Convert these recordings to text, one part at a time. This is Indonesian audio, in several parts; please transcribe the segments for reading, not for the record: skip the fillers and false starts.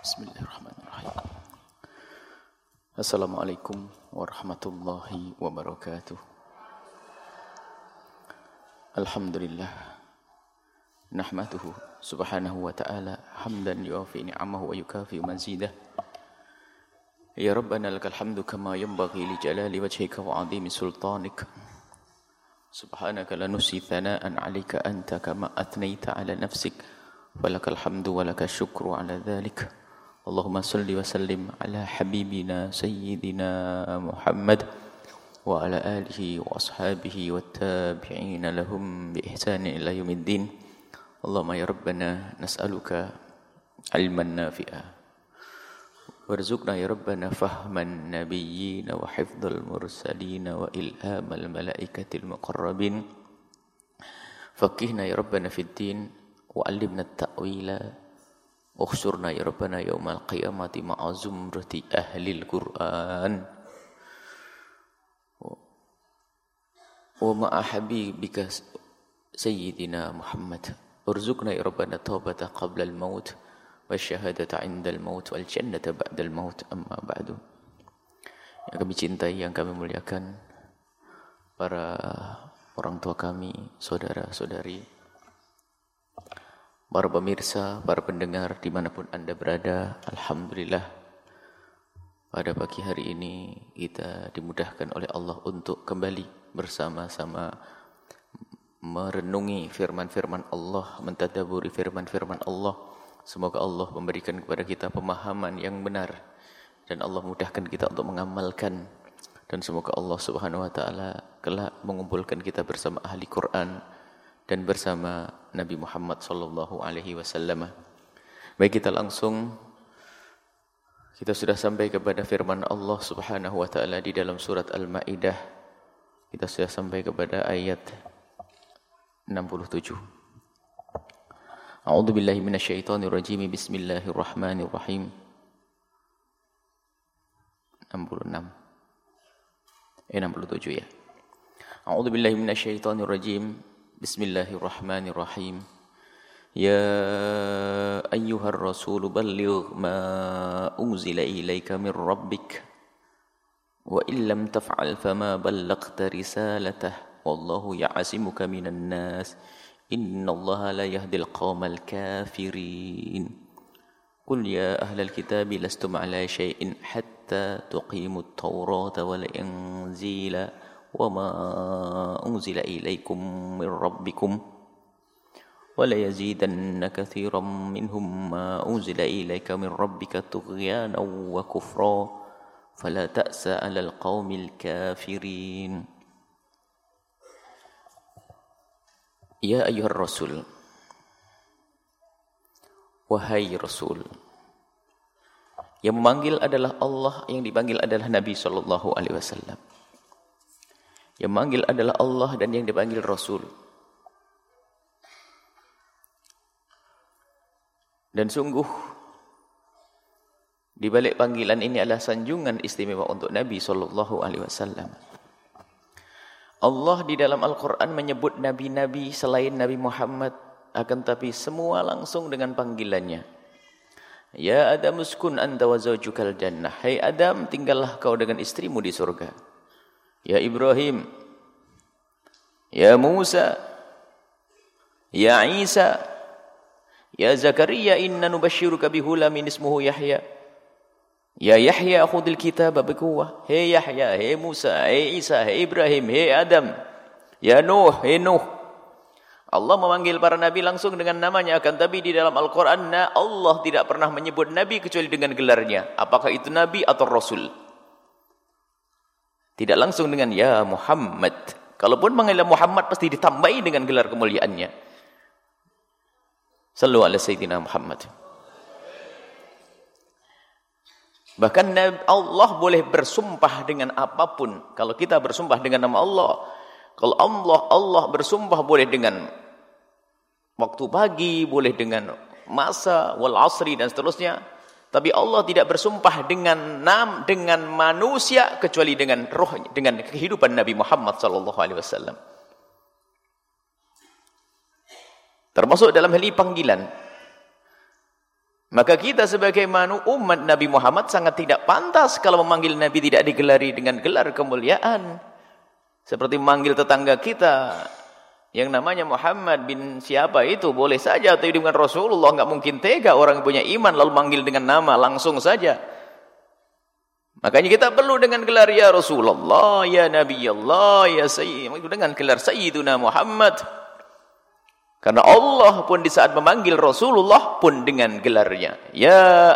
Bismillahirrahmanirrahim. Assalamualaikum warahmatullahi wabarakatuh. Alhamdulillah. Nahmaduhu subhanahu wa ta'ala hamdan yuafi ni'amahu wa yukafi mazidah. Ya Rabbana lakal hamdu kama yanbaghi li jalali wajhika wa 'azimi sultanik. Subhanaka la nusi thana'an 'alaika anta kama athnayta 'ala nafsik. Walakal hamdu walakal syukru 'ala dhalik. Allahumma salli wa sallim ala habibina sayyidina Muhammad wa ala alihi wa ashabihi wa tabi'ina lahum bi ihsanin ila yaumiddin. Allahumma ya Rabbana nas'aluka ilman nafi'a warzuqna ya Rabbana fahman nabiyyin wa hifdzal mursalin wa ilhamal malaikatil muqarrabin. Faqihna ya Rabbana fid din wa 'allimna at-ta'wila. Ukhsurna ya Rabbana yaumal qiyamati ma'a zumrati ahlil Qur'an wa ma'a habibika sayyidina Muhammad. Urzuqna ya Rabbana taubata qabla al-maut wa syahadata 'inda al-maut wal jannata ba'da al-maut. Amma ba'du. Yang kami cintai, yang kami muliakan, para orang tua kami, saudara-saudari, para pemirsa, para pendengar dimanapun Anda berada, Alhamdulillah pada pagi hari ini kita dimudahkan oleh Allah untuk kembali bersama-sama merenungi firman-firman Allah, mentadabburi firman-firman Allah. Semoga Allah memberikan kepada kita pemahaman yang benar dan Allah mudahkan kita untuk mengamalkan, dan semoga Allah Subhanahu wa taala kelak mengumpulkan kita bersama ahli Quran dan bersama Nabi Muhammad sallallahu alaihi wasallam. Baik, kita langsung, kita sudah sampai kepada firman Allah Subhanahu wa taala di dalam surat Al-Maidah. Kita sudah sampai kepada ayat 67. A'udzu billahi minasyaitonir rajim. Bismillahirrahmanirrahim. 67 ya. A'udzu billahi minasyaitonir rajim. Bismillahirrahmanirrahim. Ya ayyuhar rasul balligh ma unzila ilaika min rabbik wa illam taf'al fama ballaghta risalatah wallahu ya'asimuka minan nas innallaha la yahdil qaumal kafirin. Qul ya ahlal kitabi lastum ala syai'in hatta tuqimut tawrata wal inzila وَمَا أُنْزِلَ إِلَيْكُمْ مِنْ رَبِّكُمْ وَلَيَزِيدَنَّ كَثِيرًا مِنْهُمْ مَا أُنْزِلَ إِلَيْكَ مِنْ رَبِّكَ طُغْيَانًا وَكُفْرًا فَلَا تَأْسَ عَلَى الْقَوْمِ الْكَافِرِينَ. Ya ayyuhar rasul, wahai rasul. Yang memanggil adalah Allah, yang dipanggil adalah Nabi sallallahu alaihi wasallam. Yang memanggil adalah Allah dan yang dipanggil Rasul. Dan sungguh di balik panggilan ini adalah sanjungan istimewa untuk Nabi sallallahu alaihi wasallam. Allah di dalam Al-Qur'an menyebut nabi-nabi selain Nabi Muhammad, akan tapi semua langsung dengan panggilannya. Ya Adam uskun anta wa zawjukal jannah. Hai Adam, tinggallah kau dengan istrimu di surga. Ya Ibrahim, ya Musa, ya Isa, ya Zakaria, inna nubashiruka bihulamin ismuhu Yahya. Ya Yahya khudil kitaba biquwwah. Hei Yahya, hei Musa, hei Isa, hei Ibrahim, hei Adam. Ya Nuh, hei Nuh. Allah memanggil para nabi langsung dengan namanya, akan tapi di dalam Al-Qur'an Allah tidak pernah menyebut nabi kecuali dengan gelarnya. Apakah itu nabi atau rasul? Tidak langsung dengan ya Muhammad. Kalaupun manggil Muhammad pasti ditambahi dengan gelar kemuliaannya. Sallu ala Sayyidina Muhammad. Bahkan Allah boleh bersumpah dengan apapun. Kalau kita bersumpah dengan nama Allah, kalau Allah bersumpah boleh dengan waktu pagi, boleh dengan masa, wal asri dan seterusnya. Tapi Allah tidak bersumpah dengan manusia kecuali dengan roh, dengan kehidupan Nabi Muhammad sallallahu alaihi wasallam. Termasuk dalam hal ini panggilan. Maka kita sebagai umat Nabi Muhammad sangat tidak pantas kalau memanggil Nabi tidak digelari dengan gelar kemuliaan. Seperti memanggil tetangga kita yang namanya Muhammad bin siapa itu, boleh saja, tapi dengan Rasulullah nggak mungkin tega orang punya iman lalu manggil dengan nama langsung saja. Makanya kita perlu dengan gelar ya Rasulullah, ya Nabi Allah, ya Sayyid, dengan gelar Sayyiduna Muhammad. Karena Allah pun di saat memanggil Rasulullah pun dengan gelarnya. Ya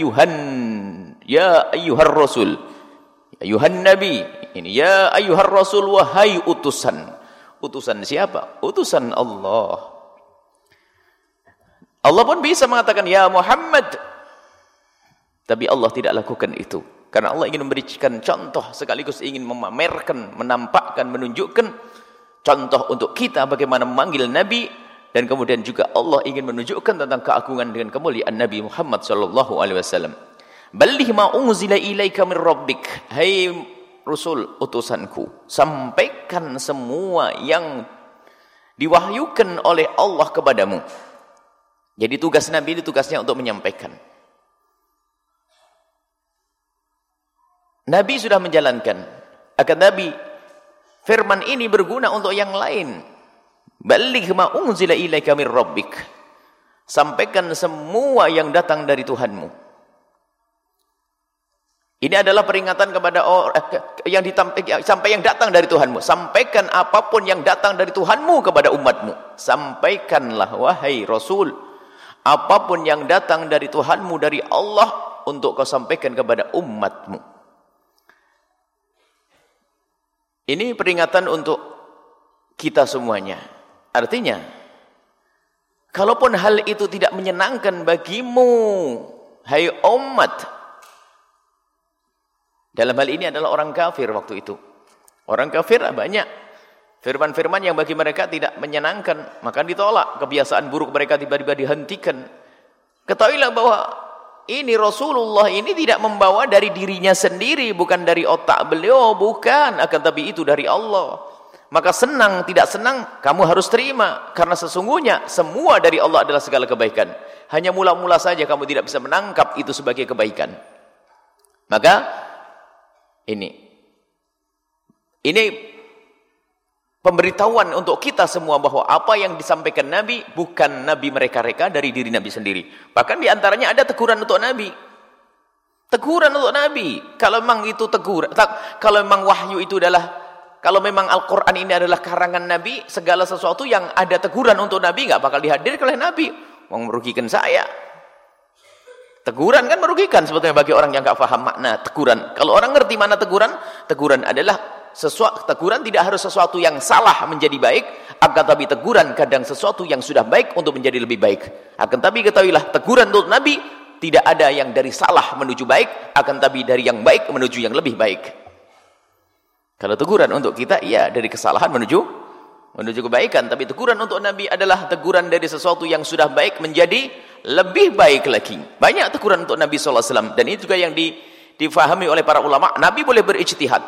ayyuhar Rasul. Ya ayyuhan Nabi. Ini ya ayyuhar Rasul, wahai utusan. Utusan siapa? Utusan Allah. Allah pun bisa mengatakan ya Muhammad. Tapi Allah tidak lakukan itu. Karena Allah ingin memberikan contoh sekaligus ingin memamerkan, menampakkan, menunjukkan contoh untuk kita bagaimana memanggil Nabi. Dan kemudian juga Allah ingin menunjukkan tentang keagungan dengan kemuliaan Nabi Muhammad sallallahu alaihi wasallam. Balligh ma unzila ilaika min rabbik. Hai Rasul, utusanku, sampaikan semua yang diwahyukan oleh Allah kepadamu. Jadi tugas Nabi itu tugasnya untuk menyampaikan. Nabi sudah menjalankan. Akan Nabi, firman ini berguna untuk yang lain. Balligh ma unzila ilaika min rabbik. Sampaikan semua yang datang dari Tuhanmu. Ini adalah peringatan kepada orang sampai yang datang dari Tuhanmu. Sampaikan apapun yang datang dari Tuhanmu kepada umatmu. Sampaikanlah wahai Rasul, apapun yang datang dari Tuhanmu, dari Allah, untuk kau sampaikan kepada umatmu. Ini peringatan untuk kita semuanya. Artinya, kalaupun hal itu tidak menyenangkan bagimu, hai umat, dalam hal ini adalah orang kafir waktu itu. Orang kafir banyak firman-firman yang bagi mereka tidak menyenangkan, maka ditolak. Kebiasaan buruk mereka tiba-tiba dihentikan. Ketahuilah bahwa ini Rasulullah ini tidak membawa dari dirinya sendiri, bukan dari otak beliau, bukan, akan tapi itu dari Allah. Maka senang, tidak senang, kamu harus terima. Karena sesungguhnya semua dari Allah adalah segala kebaikan. Hanya mula-mula saja kamu tidak bisa menangkap itu sebagai kebaikan. Maka ini pemberitahuan untuk kita semua bahwa apa yang disampaikan Nabi bukan Nabi mereka-reka, dari diri Nabi sendiri. Bahkan diantaranya ada teguran untuk Nabi. Teguran untuk Nabi. Kalau memang itu teguran, kalau memang wahyu itu adalah, kalau memang Al-Quran ini adalah karangan Nabi, segala sesuatu yang ada teguran untuk Nabi nggak bakal dihadirkan oleh Nabi. Mau merugikan saya. Teguran kan merugikan sebetulnya bagi orang yang nggak paham makna teguran. Kalau orang ngerti mana teguran, teguran adalah teguran tidak harus sesuatu yang salah menjadi baik, akan tapi teguran kadang sesuatu yang sudah baik untuk menjadi lebih baik. Akan tapi ketahuilah, teguran untuk Nabi tidak ada yang dari salah menuju baik, akan tapi dari yang baik menuju yang lebih baik. Kalau teguran untuk kita, ya dari kesalahan menuju kebaikan. Tapi teguran untuk Nabi adalah teguran dari sesuatu yang sudah baik menjadi lebih baik lagi. Banyak teguran untuk Nabi SAW. Dan ini juga yang difahami oleh para ulama. Nabi boleh berijtihad.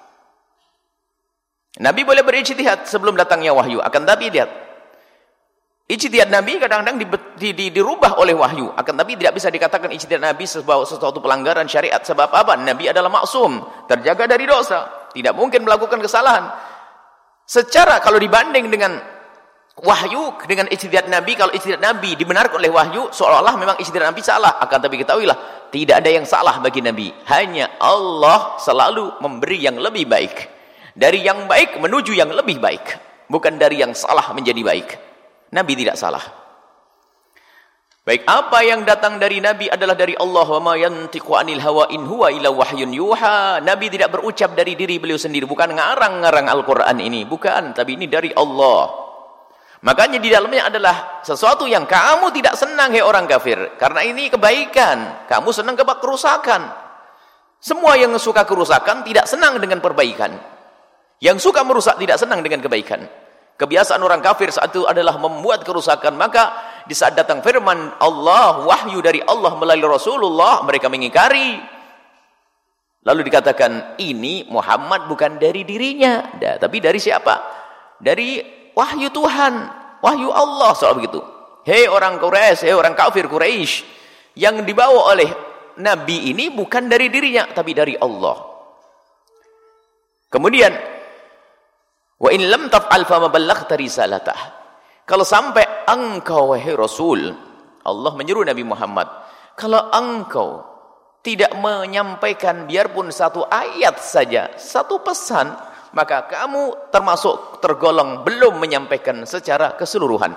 Nabi boleh berijtihad sebelum datangnya wahyu. Akan tapi lihat, ijtihad Nabi kadang-kadang dirubah oleh wahyu. Akan tapi tidak bisa dikatakan ijtihad Nabi sebagai sesuatu pelanggaran syariat. Sebab apa? Nabi adalah maksum, terjaga dari dosa. Tidak mungkin melakukan kesalahan. Secara kalau dibanding dengan wahyu, dengan ijtihad Nabi, kalau ijtihad Nabi dibenarkan oleh wahyu, seolah-olah memang ijtihad Nabi salah. Akan tapi ketahuilah, tidak ada yang salah bagi Nabi. Hanya Allah selalu memberi yang lebih baik. Dari yang baik menuju yang lebih baik. Bukan dari yang salah menjadi baik. Nabi tidak salah. Baik, apa yang datang dari Nabi adalah dari Allah. Wa ma yantiqu anil hawa in huwa illa wahyun yuha. Nabi tidak berucap dari diri beliau sendiri, bukan ngarang-ngarang Al-Qur'an ini, bukan, tapi ini dari Allah. Makanya di dalamnya adalah sesuatu yang kamu tidak senang, hei orang kafir, karena ini kebaikan. Kamu senang kerusakan. Semua yang suka kerusakan tidak senang dengan perbaikan. Yang suka merusak tidak senang dengan kebaikan. Kebiasaan orang kafir saat itu adalah membuat kerusakan. Maka di saat datang firman Allah, wahyu dari Allah melalui Rasulullah, mereka mengingkari. Lalu dikatakan, ini Muhammad bukan dari dirinya, tapi dari siapa? Dari wahyu Tuhan, wahyu Allah, soal begitu. Hei orang Quraisy, hei orang kafir Quraisy, yang dibawa oleh Nabi ini bukan dari dirinya, tapi dari Allah. Kemudian, wa in lam taf'al fama ballaghta risalatah. Kalau sampai engkau wahai Rasul, Allah menyuruh Nabi Muhammad, kalau engkau tidak menyampaikan biarpun satu ayat saja, satu pesan, maka kamu termasuk tergolong belum menyampaikan secara keseluruhan.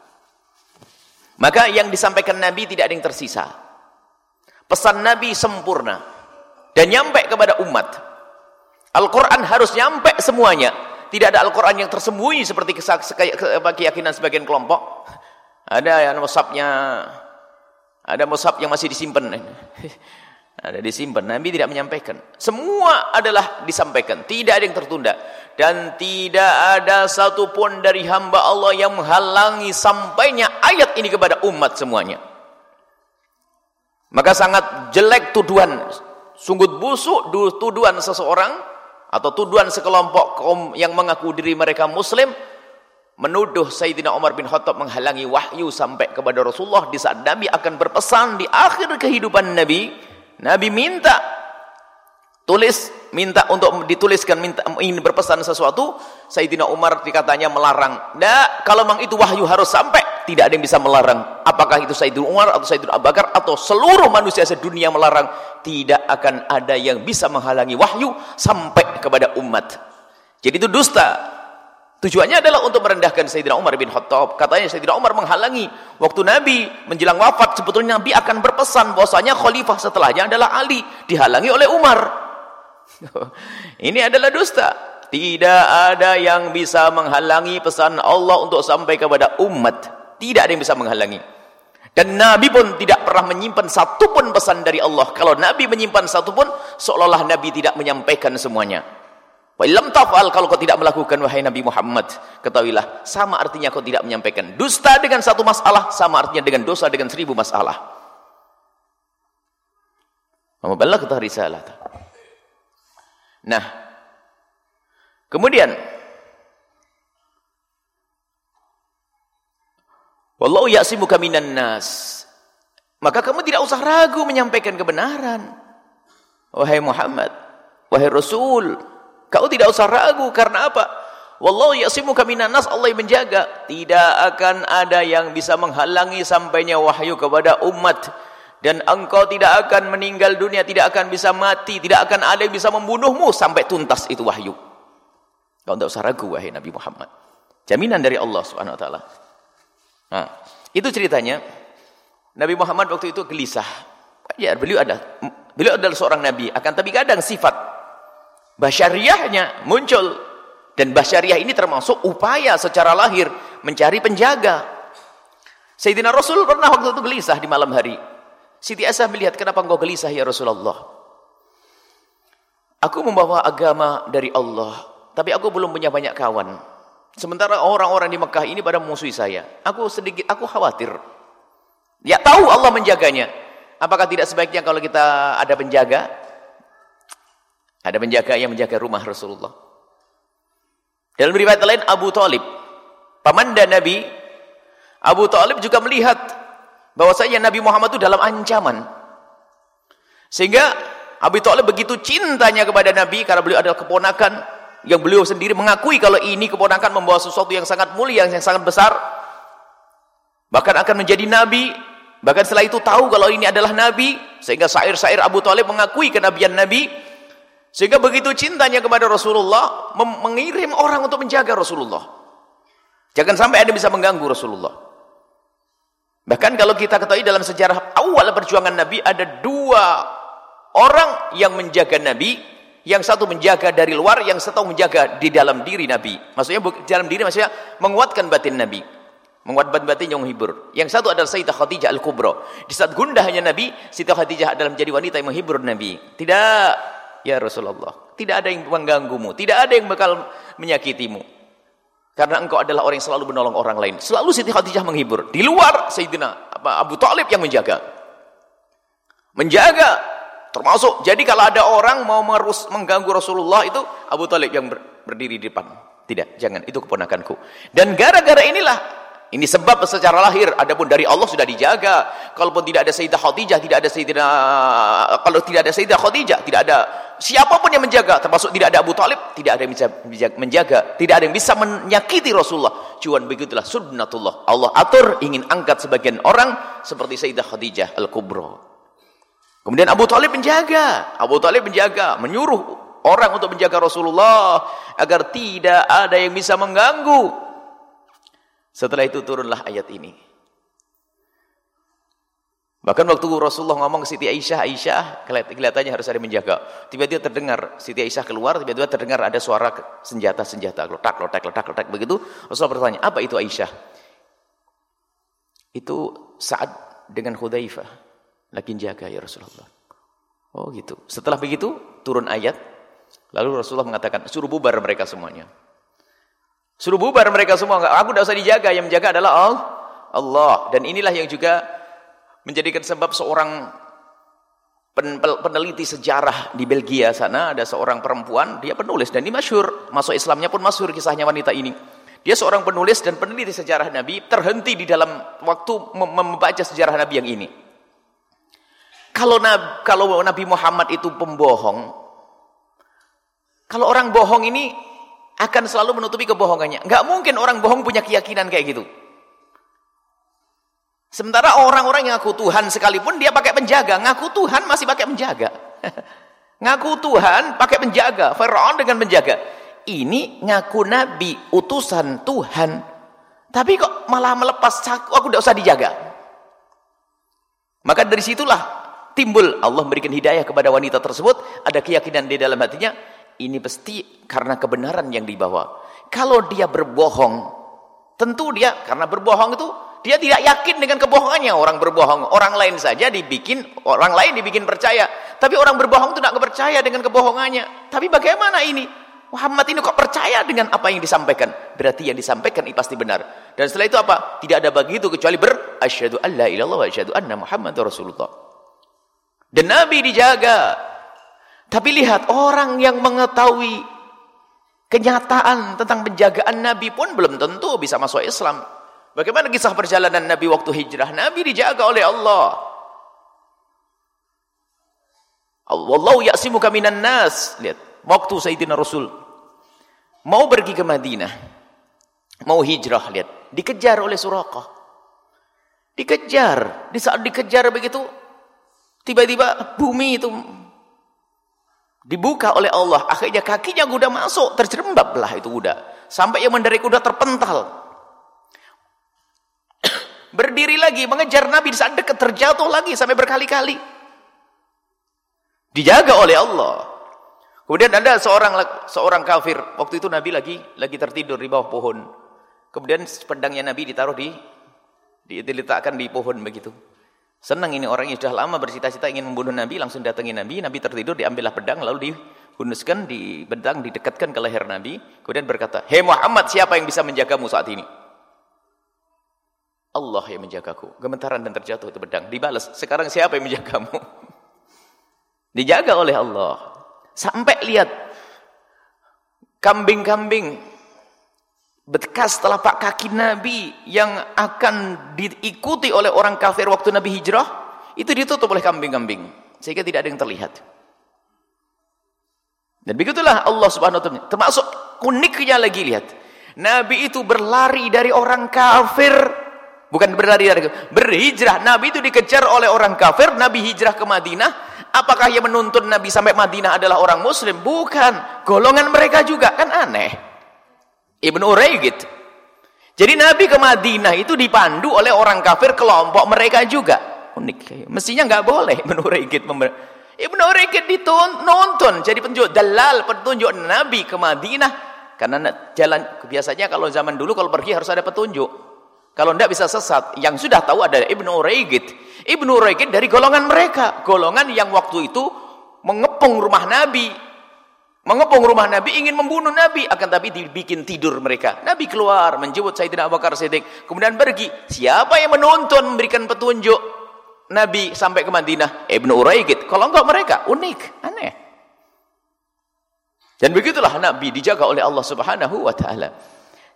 Maka yang disampaikan Nabi tidak ada yang tersisa. Pesan Nabi sempurna dan nyampe kepada umat. Al-Quran harus nyampe semuanya. Tidak ada Al-Quran yang tersembunyi seperti keyakinan sebagian kelompok. Ada yang mushafnya, ada mushaf yang masih disimpan. Ada disimpan. Nabi tidak menyampaikan. Semua adalah disampaikan. Tidak ada yang tertunda. Dan tidak ada satupun dari hamba Allah yang menghalangi sampainya ayat ini kepada umat semuanya. Maka sangat jelek tuduhan, sungguh busuk tuduhan seseorang atau tuduhan sekelompok kaum yang mengaku diri mereka Muslim menuduh Sayyidina Umar bin Khattab menghalangi wahyu sampai kepada Rasulullah di saat Nabi akan berpesan di akhir kehidupan Nabi. Nabi minta untuk dituliskan, ingin berpesan sesuatu. Sayyidina Umar dikatanya melarang. Nah, kalau memang itu wahyu harus sampai, tidak ada yang bisa melarang. Apakah itu Sayyidina Umar atau Sayyidina Abu Bakar atau seluruh manusia sedunia melarang, tidak akan ada yang bisa menghalangi wahyu sampai kepada umat. Jadi itu dusta. Tujuannya adalah untuk merendahkan Sayyidina Umar bin Khattab. Katanya Sayyidina Umar menghalangi waktu Nabi menjelang wafat. Sebetulnya Nabi akan berpesan bahwasanya khalifah setelahnya adalah Ali, dihalangi oleh Umar. Ini adalah dusta. Tidak ada yang bisa menghalangi pesan Allah untuk sampai kepada umat. Tidak ada yang bisa menghalangi. Dan Nabi pun tidak pernah menyimpan satupun pesan dari Allah. Kalau Nabi menyimpan satupun, seolah-olah Nabi tidak menyampaikan semuanya. Wa illam taf'al, kalau kau tidak melakukan wahai Nabi Muhammad, ketahuilah sama artinya kau tidak menyampaikan. Dusta dengan satu masalah sama artinya dengan dosa dengan 1000 masalah. Wa ballaghta risalah. Nah, kemudian wallahu ya'simuka minan nas. Maka kamu tidak usah ragu menyampaikan kebenaran. Wahai Muhammad, wahai Rasul, kau tidak usah ragu. Karena apa? Wallahu ya'simuka minan nas, Allah yang menjaga. Tidak akan ada yang bisa menghalangi sampainya wahyu kepada umat. Dan engkau tidak akan meninggal dunia, tidak akan bisa mati, tidak akan ada yang bisa membunuhmu sampai tuntas itu wahyu. Kau tidak usah ragu wahai Nabi Muhammad. Jaminan dari Allah Subhanahu wa taala. Nah, itu ceritanya. Nabi Muhammad waktu itu gelisah. Ya, beliau adalah seorang nabi, akan tapi kadang sifat basyariahnya muncul, dan basyariah ini termasuk upaya secara lahir mencari penjaga. Sayyidina Rasul pernah waktu itu gelisah di malam hari. Siti Aisyah melihat, kenapa engkau gelisah ya Rasulullah? Aku membawa agama dari Allah, tapi aku belum punya banyak kawan. Sementara orang-orang di Mekah ini pada memusuhi saya. Aku khawatir. Ya tahu Allah menjaganya. Apakah tidak sebaiknya kalau kita ada penjaga? Ada penjaga yang menjaga rumah Rasulullah. Dalam riwayat lain, Abu Thalib, pamanda Nabi, Abu Thalib juga melihat bahwasanya Nabi Muhammad itu dalam ancaman. Sehingga Abu Thalib begitu cintanya kepada Nabi, karena beliau adalah keponakan yang beliau sendiri mengakui kalau ini keponakan membawa sesuatu yang sangat mulia, yang sangat besar. Bahkan akan menjadi Nabi. Bahkan setelah itu tahu kalau ini adalah Nabi. Sehingga syair-syair Abu Thalib mengakui kenabian Nabi. Sehingga begitu cintanya kepada Rasulullah, mengirim orang untuk menjaga Rasulullah. Jangan sampai ada bisa mengganggu Rasulullah. Bahkan kalau kita ketahui dalam sejarah awal perjuangan Nabi, ada 2 orang yang menjaga Nabi. Yang satu menjaga dari luar, yang satu menjaga di dalam diri Nabi. Maksudnya dalam diri maksudnya menguatkan batin Nabi. Menguatkan batin yang menghibur. Yang satu adalah Sayyidah Khadijah Al-Kubra. Di saat gundahannya Nabi, Sayyidah Khadijah adalah menjadi wanita yang menghibur Nabi. Tidak, ya Rasulullah, tidak ada yang mengganggumu, tidak ada yang bakal menyakitimu. Karena engkau adalah orang yang selalu menolong orang lain. Selalu Siti Khadijah menghibur. Di luar Sayyidina Abu Thalib yang menjaga. Menjaga. Termasuk, jadi kalau ada orang mau mengganggu Rasulullah, itu Abu Thalib yang berdiri di depan. Tidak, jangan, itu keponakanku. Dan gara-gara inilah Ini sebab secara lahir, adapun dari Allah sudah dijaga. Kalaupun tidak ada Sayyidah Khadijah, kalau tidak ada Sayyidah Khadijah, tidak ada siapapun yang menjaga, termasuk tidak ada Abu Talib, tidak ada yang bisa menjaga, tidak ada yang bisa menyakiti Rasulullah. Cuman begitulah sunnatullah. Allah atur ingin angkat sebagian orang seperti Sayyidah Khadijah Al-Kubra. Kemudian Abu Talib menjaga, menyuruh orang untuk menjaga Rasulullah agar tidak ada yang bisa mengganggu. Setelah itu turunlah ayat ini. Bahkan waktu Rasulullah ngomong ke Siti Aisyah, kelihatannya harus ada yang menjaga. Tiba-tiba terdengar Siti Aisyah keluar, tiba-tiba terdengar ada suara senjata, letak begitu. Rasulullah bertanya, "Apa itu Aisyah?" Itu Sa'ad dengan Hudzaifah lagi jaga ya Rasulullah. Oh gitu. Setelah begitu turun ayat, lalu Rasulullah mengatakan, "Suruh bubar mereka semuanya." Suruh bubar mereka semua. Aku tidak usah dijaga, yang menjaga adalah Allah. Dan inilah yang juga menjadikan sebab seorang peneliti sejarah di Belgia sana, ada seorang perempuan, dia penulis dan ini masyhur, masuk Islamnya pun masyhur kisahnya wanita ini. Dia seorang penulis dan peneliti sejarah Nabi, terhenti di dalam waktu membaca sejarah Nabi yang ini. Kalau Nabi Muhammad itu pembohong, kalau orang bohong ini akan selalu menutupi kebohongannya. Enggak mungkin orang bohong punya keyakinan kayak gitu. Sementara orang-orang yang ngaku Tuhan sekalipun dia pakai penjaga, ngaku Tuhan masih pakai penjaga. Ngaku Tuhan pakai penjaga, Firaun dengan penjaga. Ini ngaku nabi, utusan Tuhan. Tapi kok malah melepas aku tidak usah dijaga. Maka dari situlah timbul Allah memberikan hidayah kepada wanita tersebut, ada keyakinan di dalam hatinya. Ini pasti karena kebenaran yang dibawa. Kalau dia berbohong, tentu dia karena berbohong itu dia tidak yakin dengan kebohongannya. Orang berbohong, orang lain dibikin percaya. Tapi orang berbohong itu tidak percaya dengan kebohongannya. Tapi bagaimana ini? Muhammad ini kok percaya dengan apa yang disampaikan? Berarti yang disampaikan ini pasti benar. Dan setelah itu apa? Tidak ada begitu kecuali asyhadu an la ilaha illallah wa asyhadu anna Muhammadar Rasulullah. Dan Nabi dijaga. Tapi lihat, orang yang mengetahui kenyataan tentang penjagaan Nabi pun belum tentu bisa masuk Islam. Bagaimana kisah perjalanan Nabi waktu hijrah? Nabi dijaga oleh Allah. Wallahu ya'simuka minan nas. Lihat, waktu Sayyidina Rasul mau pergi ke Madinah, mau hijrah, lihat, dikejar oleh Suraqah. Dikejar. Di saat dikejar begitu, tiba-tiba bumi itu dibuka oleh Allah, akhirnya kakinya kuda masuk, terjerembablah itu kuda, sampai yang mengendarai kuda terpental. Berdiri lagi mengejar Nabi, di saat dekat terjatuh lagi sampai berkali-kali. Dijaga oleh Allah. Kemudian ada seorang kafir, waktu itu Nabi lagi tertidur di bawah pohon. Kemudian pedangnya Nabi ditaruh diletakkan di pohon begitu. Senang ini orang yang sudah lama bercita-cita ingin membunuh Nabi, langsung datangi Nabi tertidur, diambillah pedang, lalu dihunuskan, pedang didekatkan ke leher Nabi, kemudian berkata, "Hei Muhammad, siapa yang bisa menjagamu saat ini?" Allah yang menjagaku. Gemetaran dan terjatuh itu pedang. Dibalas, sekarang siapa yang menjagamu? Dijaga oleh Allah. Sampai lihat, kambing-kambing bekas telapak kaki Nabi yang akan diikuti oleh orang kafir waktu Nabi hijrah, itu ditutup oleh kambing-kambing sehingga tidak ada yang terlihat. Dan begitulah Allah Subhanahu wa taala. Termasuk uniknya lagi, lihat, Nabi itu berlari dari orang kafir, bukan berhijrah. Nabi itu dikejar oleh orang kafir, Nabi hijrah ke Madinah. Apakah yang menuntun Nabi sampai Madinah adalah orang muslim? Bukan, golongan mereka juga, kan aneh. Ibnu Uraigid. Jadi Nabi ke Madinah itu dipandu oleh orang kafir, kelompok mereka juga. Unik. Mestinya nggak boleh Ibnu Uraigid. Ibnu Uraigid nonton jadi petunjuk Nabi ke Madinah. Karena jalan biasanya kalau zaman dulu kalau pergi harus ada petunjuk. Kalau tidak bisa sesat. Yang sudah tahu ada Ibnu Uraigid. Ibnu Uraigid dari golongan mereka, golongan yang waktu itu mengepung rumah Nabi. Ingin membunuh Nabi, akan tapi dibikin tidur mereka. Nabi keluar menjemput Sayyidina Abu Bakar Siddiq, kemudian pergi. Siapa yang menuntun memberikan petunjuk Nabi sampai ke Madinah? Ibnu Uraigid. Kalau enggak mereka, unik, aneh. Dan begitulah Nabi dijaga oleh Allah Subhanahu wa taala.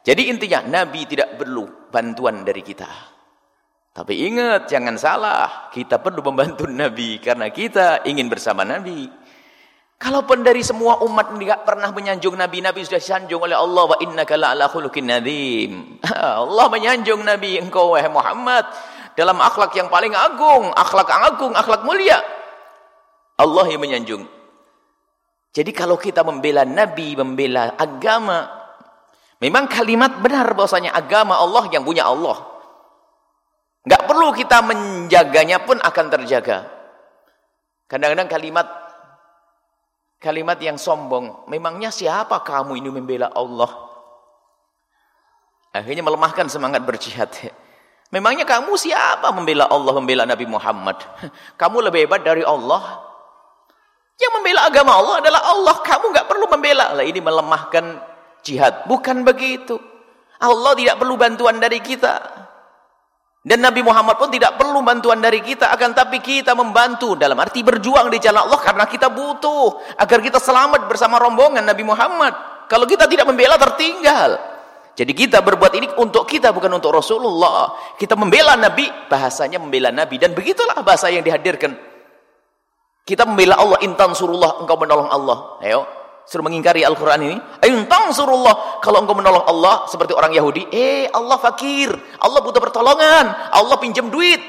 Jadi intinya Nabi tidak perlu bantuan dari kita. Tapi ingat, jangan salah, kita perlu membantu Nabi karena kita ingin bersama Nabi. Kalaupun dari semua umat tidak pernah menyanjung Nabi, Nabi sudah disanjung oleh Allah, wa innaka la'ala khuluqin nadzim. Allah menyanjung Nabi, engkau wahai Muhammad dalam akhlak yang paling agung, akhlak mulia. Allah yang menyanjung. Jadi kalau kita membela Nabi, membela agama, memang kalimat benar bahwasanya agama Allah yang punya Allah. Enggak perlu kita menjaganya pun akan terjaga. Kadang-kadang kalimat yang sombong, memangnya siapa kamu ini membela Allah? Akhirnya melemahkan semangat berjihad. Memangnya kamu siapa membela Allah, membela Nabi Muhammad? Kamu lebih hebat dari Allah? Yang membela agama Allah adalah Allah. Kamu enggak perlu membela. Lah ini melemahkan jihad. Bukan begitu. Allah tidak perlu bantuan dari kita. Dan Nabi Muhammad pun tidak perlu bantuan dari kita, akan tapi kita membantu dalam arti berjuang di jalan Allah karena kita butuh agar kita selamat bersama rombongan Nabi Muhammad. Kalau kita tidak membela, tertinggal. Jadi kita berbuat ini untuk kita, bukan untuk Rasulullah. Kita membela Nabi, bahasanya membela Nabi, dan begitulah bahasa yang dihadirkan. Kita membela Allah, intan surullah, engkau menolong Allah. Ayo, suruh mengingkari Al-Quran ini. Intan surullah, kalau engkau menolong Allah seperti orang Yahudi, Allah fakir, Allah butuh pertolongan, Allah pinjam duit.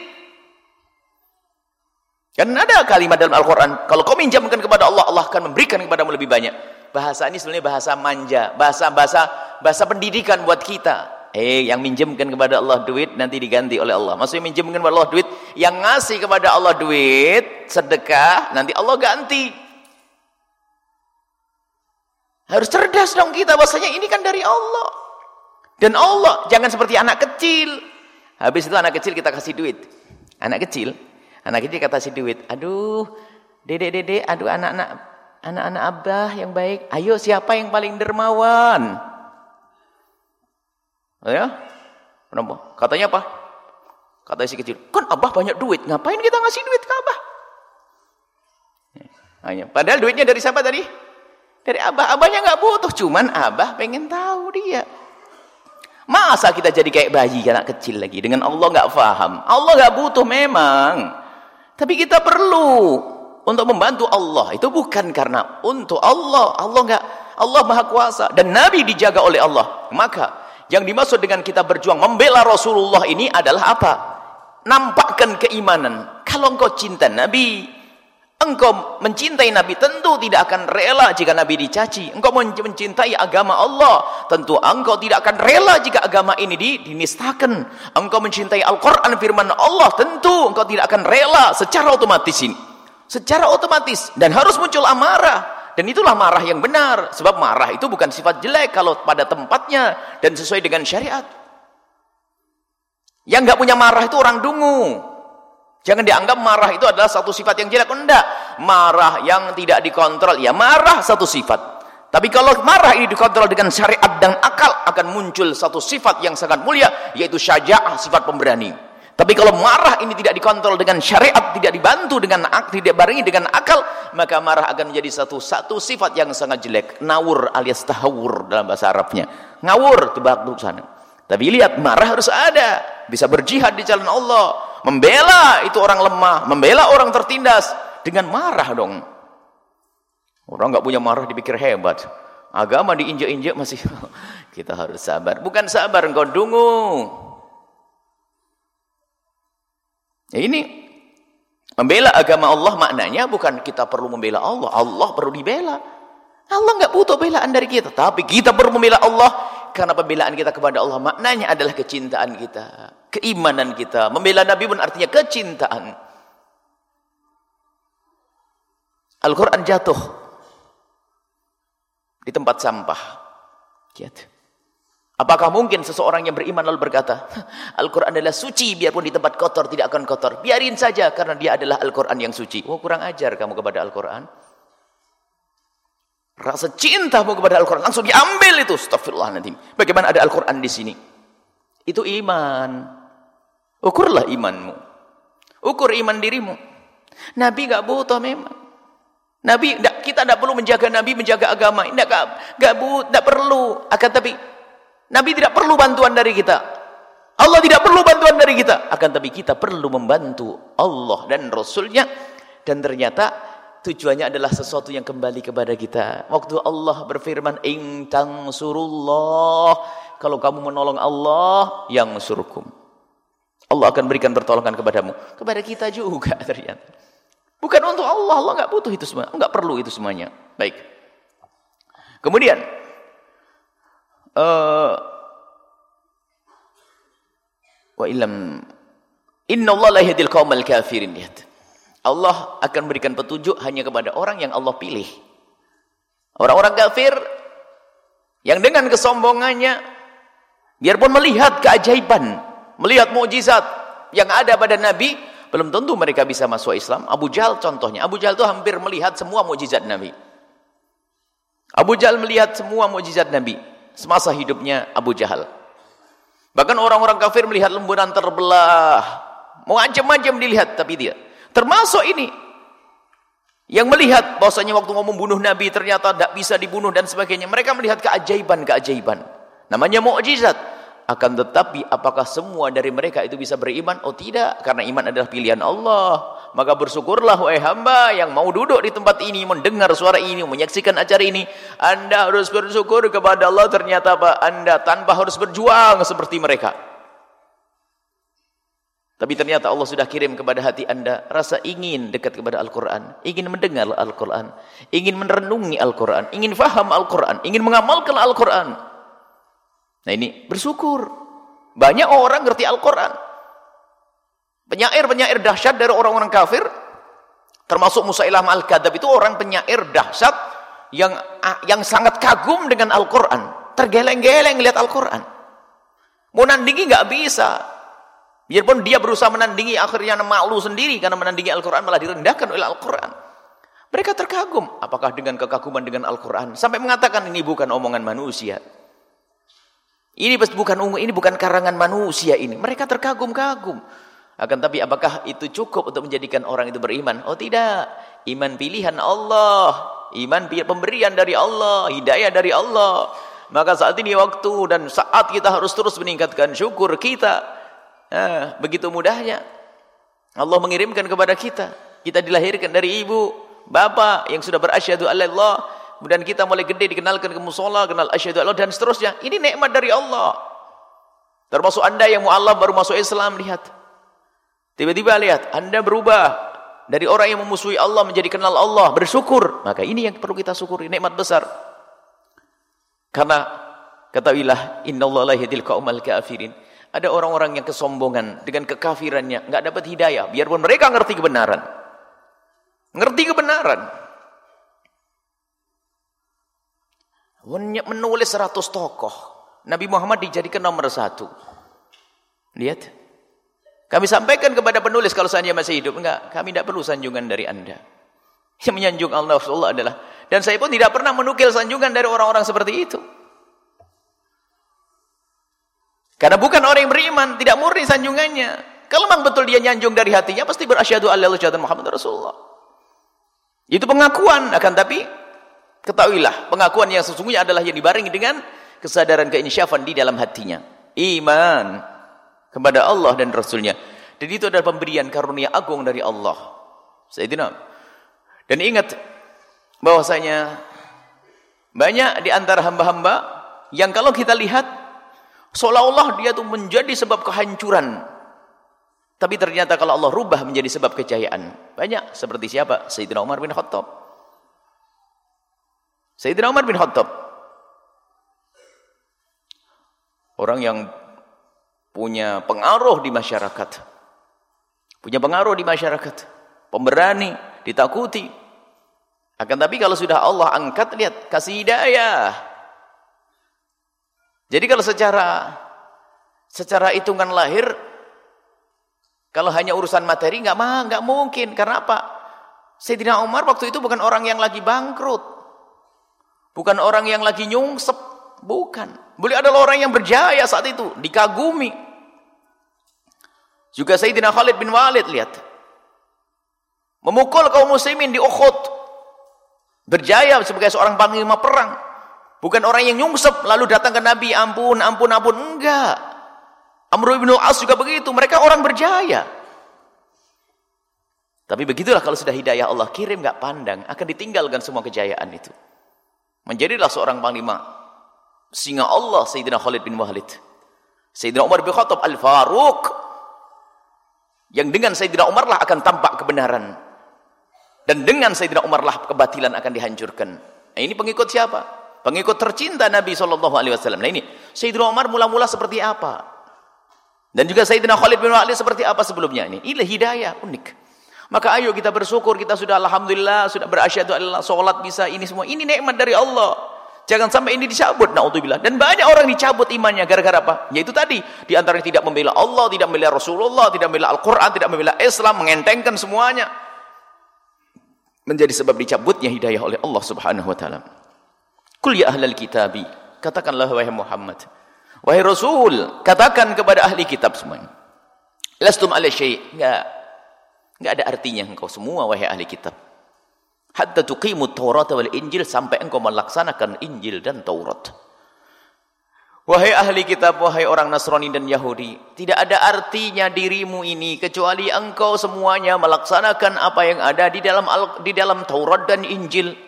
Kan ada kalimat dalam Al-Quran, kalau kau minjamkan kepada Allah, Allah akan memberikan kepadamu lebih banyak. Bahasa ini sebenarnya bahasa manja, bahasa pendidikan buat kita. Yang minjamkan kepada Allah duit nanti diganti oleh Allah. Maksudnya minjamkan kepada Allah duit, yang ngasih kepada Allah duit sedekah nanti Allah ganti. Harus cerdas dong kita, bahwasanya ini kan dari Allah. Dan Allah jangan seperti anak kecil. Habis itu anak kecil kita kasih duit. Anak kecil kita kasih duit. Aduh, Dede, aduh anak-anak Abah yang baik. Ayo siapa yang paling dermawan? Ya, kenapa? Katanya apa? Kata si kecil, kan Abah banyak duit, ngapain kita ngasih duit ke Abah? Padahal duitnya dari siapa tadi? Dari Abah. Abahnya nggak butuh, cuman Abah pengen tahu dia. Masa kita jadi kayak bayi, anak kecil lagi, dengan Allah nggak paham? Allah nggak butuh memang, tapi kita perlu untuk membantu Allah. Itu bukan karena untuk Allah. Allah Maha Kuasa dan Nabi dijaga oleh Allah. Maka yang dimaksud dengan kita berjuang membela Rasulullah ini adalah apa? Nampakkan keimanan. Kalau engkau cinta Nabi, engkau mencintai Nabi, tentu tidak akan rela jika Nabi dicaci. Engkau mencintai agama Allah, tentu engkau tidak akan rela jika agama ini dinistakan. Engkau mencintai Al-Quran firman Allah, tentu engkau tidak akan rela secara otomatis ini. Secara otomatis, dan harus muncul amarah. Dan itulah marah yang benar. Sebab marah itu bukan sifat jelek kalau pada tempatnya dan sesuai dengan syariat. Yang nggak punya marah itu orang dungu. Jangan dianggap marah itu adalah satu sifat yang jelek. Enggak. Marah yang tidak dikontrol, ya marah satu sifat. Tapi kalau marah ini dikontrol dengan syariat dan akal, akan muncul satu sifat yang sangat mulia, yaitu syaja'ah, sifat pemberani. Tapi kalau marah ini tidak dikontrol dengan syariat, tidak dibantu dengan tidak barengi dengan akal, maka marah akan menjadi satu sifat yang sangat jelek. Nawur alias tahawur dalam bahasa Arabnya. Ngawur, tebak sana. Tapi lihat, marah harus ada. Bisa berjihad di jalan Allah. Membela itu orang lemah, membela orang tertindas dengan marah dong. Orang nggak punya marah dipikir hebat. Agama diinjak-injak masih kita harus sabar. Bukan sabar, engkau dungu. Ya ini membela agama Allah maknanya bukan kita perlu membela Allah. Allah perlu dibela. Allah nggak butuh belaan dari kita, tapi kita perlu membela Allah karena pembelaan kita kepada Allah maknanya adalah kecintaan kita, keimanan kita. Membela Nabi pun artinya kecintaan. Al-Quran jatuh di tempat sampah. Lihat. Apakah mungkin seseorang yang beriman lalu berkata, Al-Quran adalah suci, biarpun di tempat kotor tidak akan kotor. Biarin saja karena dia adalah Al-Quran yang suci. Oh, kurang ajar kamu kepada Al-Quran. Rasa cintamu kepada Al-Quran langsung diambil itu. Astagfirullahaladzim. Bagaimana ada Al-Quran di sini? Itu iman. Ukurlah imanmu. Ukur iman dirimu. Nabi gak butuh memang. Kita tidak perlu menjaga Nabi, menjaga agama. Tidak perlu. Akan tapi Nabi tidak perlu bantuan dari kita. Allah tidak perlu bantuan dari kita. Akan tapi kita perlu membantu Allah dan Rasulnya. Dan ternyata tujuannya adalah sesuatu yang kembali kepada kita. Waktu Allah berfirman, in tansurullah, kalau kamu menolong Allah, yang surkum. Allah akan berikan pertolongan kepadamu. Kepada kita juga ternyata. Bukan untuk Allah. Allah nggak butuh itu semua. Nggak perlu itu semuanya. Baik. Kemudian. Wa illam. Inna Allah la yahdil qaumal kafirin. Lihat. Allah akan berikan petunjuk hanya kepada orang yang Allah pilih. Orang-orang kafir. Yang dengan kesombongannya. Biarpun melihat keajaiban. Melihat mukjizat yang ada pada Nabi, belum tentu mereka bisa masuk Islam. Abu Jahal contohnya. Abu Jahal itu hampir melihat semua mukjizat Nabi. Abu Jahal melihat semua mukjizat Nabi semasa hidupnya Abu Jahal. Bahkan orang-orang kafir melihat lemburan terbelah. Macam-macam dilihat, tapi dia. Termasuk ini. Yang melihat bahwasanya waktu mau membunuh Nabi ternyata tidak bisa dibunuh dan sebagainya. Mereka melihat keajaiban-keajaiban. Namanya mukjizat. Akan tetapi apakah semua dari mereka itu bisa beriman? Oh tidak, karena iman adalah pilihan Allah. Maka bersyukurlah wahai hamba yang mau duduk di tempat ini, mendengar suara ini, menyaksikan acara ini. Anda harus bersyukur kepada Allah. Ternyata apa? Anda tanpa harus berjuang seperti mereka. Tapi ternyata Allah sudah kirim kepada hati Anda rasa ingin dekat kepada Al-Quran, ingin mendengar Al-Quran, ingin merenungi Al-Quran, ingin faham Al-Quran, ingin mengamalkan Al-Quran. Nah ini bersyukur. Banyak orang ngerti Al-Quran. Penyair-penyair dahsyat dari orang-orang kafir, termasuk Musailamah Al-Kadzab, itu orang penyair dahsyat yang sangat kagum dengan Al-Quran. Tergeleng-geleng lihat Al-Quran. Mau nandingi nggak bisa. Biarpun dia berusaha menandingi, akhirnya malu sendiri karena menandingi Al-Quran malah direndahkan oleh Al-Quran. Mereka terkagum. Apakah dengan kekaguman dengan Al-Quran sampai mengatakan ini bukan omongan manusia. Ini bukan karangan manusia ini. Mereka terkagum-kagum. Akan tapi apakah itu cukup untuk menjadikan orang itu beriman? Oh tidak. Iman pilihan Allah. Iman pemberian dari Allah. Hidayah dari Allah. Maka saat ini waktu dan saat kita harus terus meningkatkan syukur kita. Begitu mudahnya. Allah mengirimkan kepada kita. Kita dilahirkan dari ibu, bapak yang sudah berasyhadu alla ilallah. Kemudian kita mulai gede dikenalkan ke musola, kenal asyhadu Allah dan seterusnya. Ini nikmat dari Allah. Termasuk Anda yang mu'alaf baru masuk Islam, lihat. Tiba-tiba lihat, Anda berubah dari orang yang memusuhi Allah menjadi kenal Allah, bersyukur. Maka ini yang perlu kita syukuri, nikmat besar. Karena ketahuilah, innallaha la yahdil qaumal kafirin. Ada orang-orang yang kesombongan dengan kekafirannya, enggak dapat hidayah biarpun mereka ngerti kebenaran. Ngerti kebenaran. Menulis 100 tokoh. Nabi Muhammad dijadikan nomor 1. Lihat. Kami sampaikan kepada penulis kalau seandainya masih hidup. Enggak, kami tidak perlu sanjungan dari Anda. Yang menyanjung Allah adalah. Dan saya pun tidak pernah menukil sanjungan dari orang-orang seperti itu. Karena bukan orang yang beriman, tidak murni sanjungannya. Kalau memang betul dia nyanjung dari hatinya, pasti berasyhadu alla ilaha illallah Muhammad Rasulullah. Itu pengakuan, akan tapi ketahuilah, pengakuan yang sesungguhnya adalah yang dibarengi dengan kesadaran keinsyafan di dalam hatinya. Iman kepada Allah dan Rasulnya. Dan itu adalah pemberian karunia agung dari Allah. Sayyidina. Dan ingat bahwasanya banyak di antara hamba-hamba yang kalau kita lihat seolah-olah dia itu menjadi sebab kehancuran. Tapi ternyata kalau Allah rubah menjadi sebab kejayaan. Banyak seperti siapa? Sayyidina Umar bin Khattab. Sayyidina Umar bin Khattab. Orang yang punya pengaruh di masyarakat. Punya pengaruh di masyarakat. Pemberani, ditakuti. Akan tapi kalau sudah Allah angkat, lihat, kasih hidayah. Jadi kalau secara hitungan lahir, kalau hanya urusan materi, nggak mungkin. Karena apa? Sayyidina Umar waktu itu bukan orang yang lagi bangkrut. Bukan orang yang lagi nyungsep. Bukan. Beliau adalah orang yang berjaya saat itu. Dikagumi. Juga Sayyidina Khalid bin Walid, lihat. Memukul kaum muslimin di Uhud. Berjaya sebagai seorang panglima perang. Bukan orang yang nyungsep lalu datang ke Nabi, ampun. Enggak. Amr ibn al-As juga begitu. Mereka orang berjaya. Tapi begitulah kalau sudah hidayah Allah kirim, enggak pandang, akan ditinggalkan semua kejayaan itu. Menjadilah seorang panglima singa Allah, Sayyidina Khalid bin Walid. Sayyidina Umar bin Khattab Al-Faruq. Yang dengan Sayyidina Umar lah akan tampak kebenaran. Dan dengan Sayyidina Umar lah kebatilan akan dihancurkan. Nah, ini pengikut siapa? Pengikut tercinta Nabi SAW. Nah ini, Sayyidina Umar mula-mula seperti apa? Dan juga Sayyidina Khalid bin Walid seperti apa sebelumnya ini? Ini hidayah unik. Maka ayo kita bersyukur, kita sudah alhamdulillah, sudah berasyhadu an la sholat bisa, ini semua. Ini nikmat dari Allah. Jangan sampai ini dicabut, naudzubillah. Dan banyak orang dicabut imannya gara-gara apa? Yaitu tadi, di antaranya tidak membela Allah, tidak membela Rasulullah, tidak membela Al-Quran, tidak membela Islam, mengentengkan semuanya. Menjadi sebab dicabutnya hidayah oleh Allah Subhanahu wa taala. Qul ya ahlal kitabi, katakanlah wahai Muhammad, wahai Rasul, katakan kepada ahli kitab semuanya. Lastum ala syai', enggak ada artinya engkau semua wahai ahli kitab. Hatta tuqimut Taurat wal Injil, sampai engkau melaksanakan Injil dan Taurat. Wahai ahli kitab, wahai orang Nasrani dan Yahudi, tidak ada artinya dirimu ini kecuali engkau semuanya melaksanakan apa yang ada di dalam Taurat dan Injil.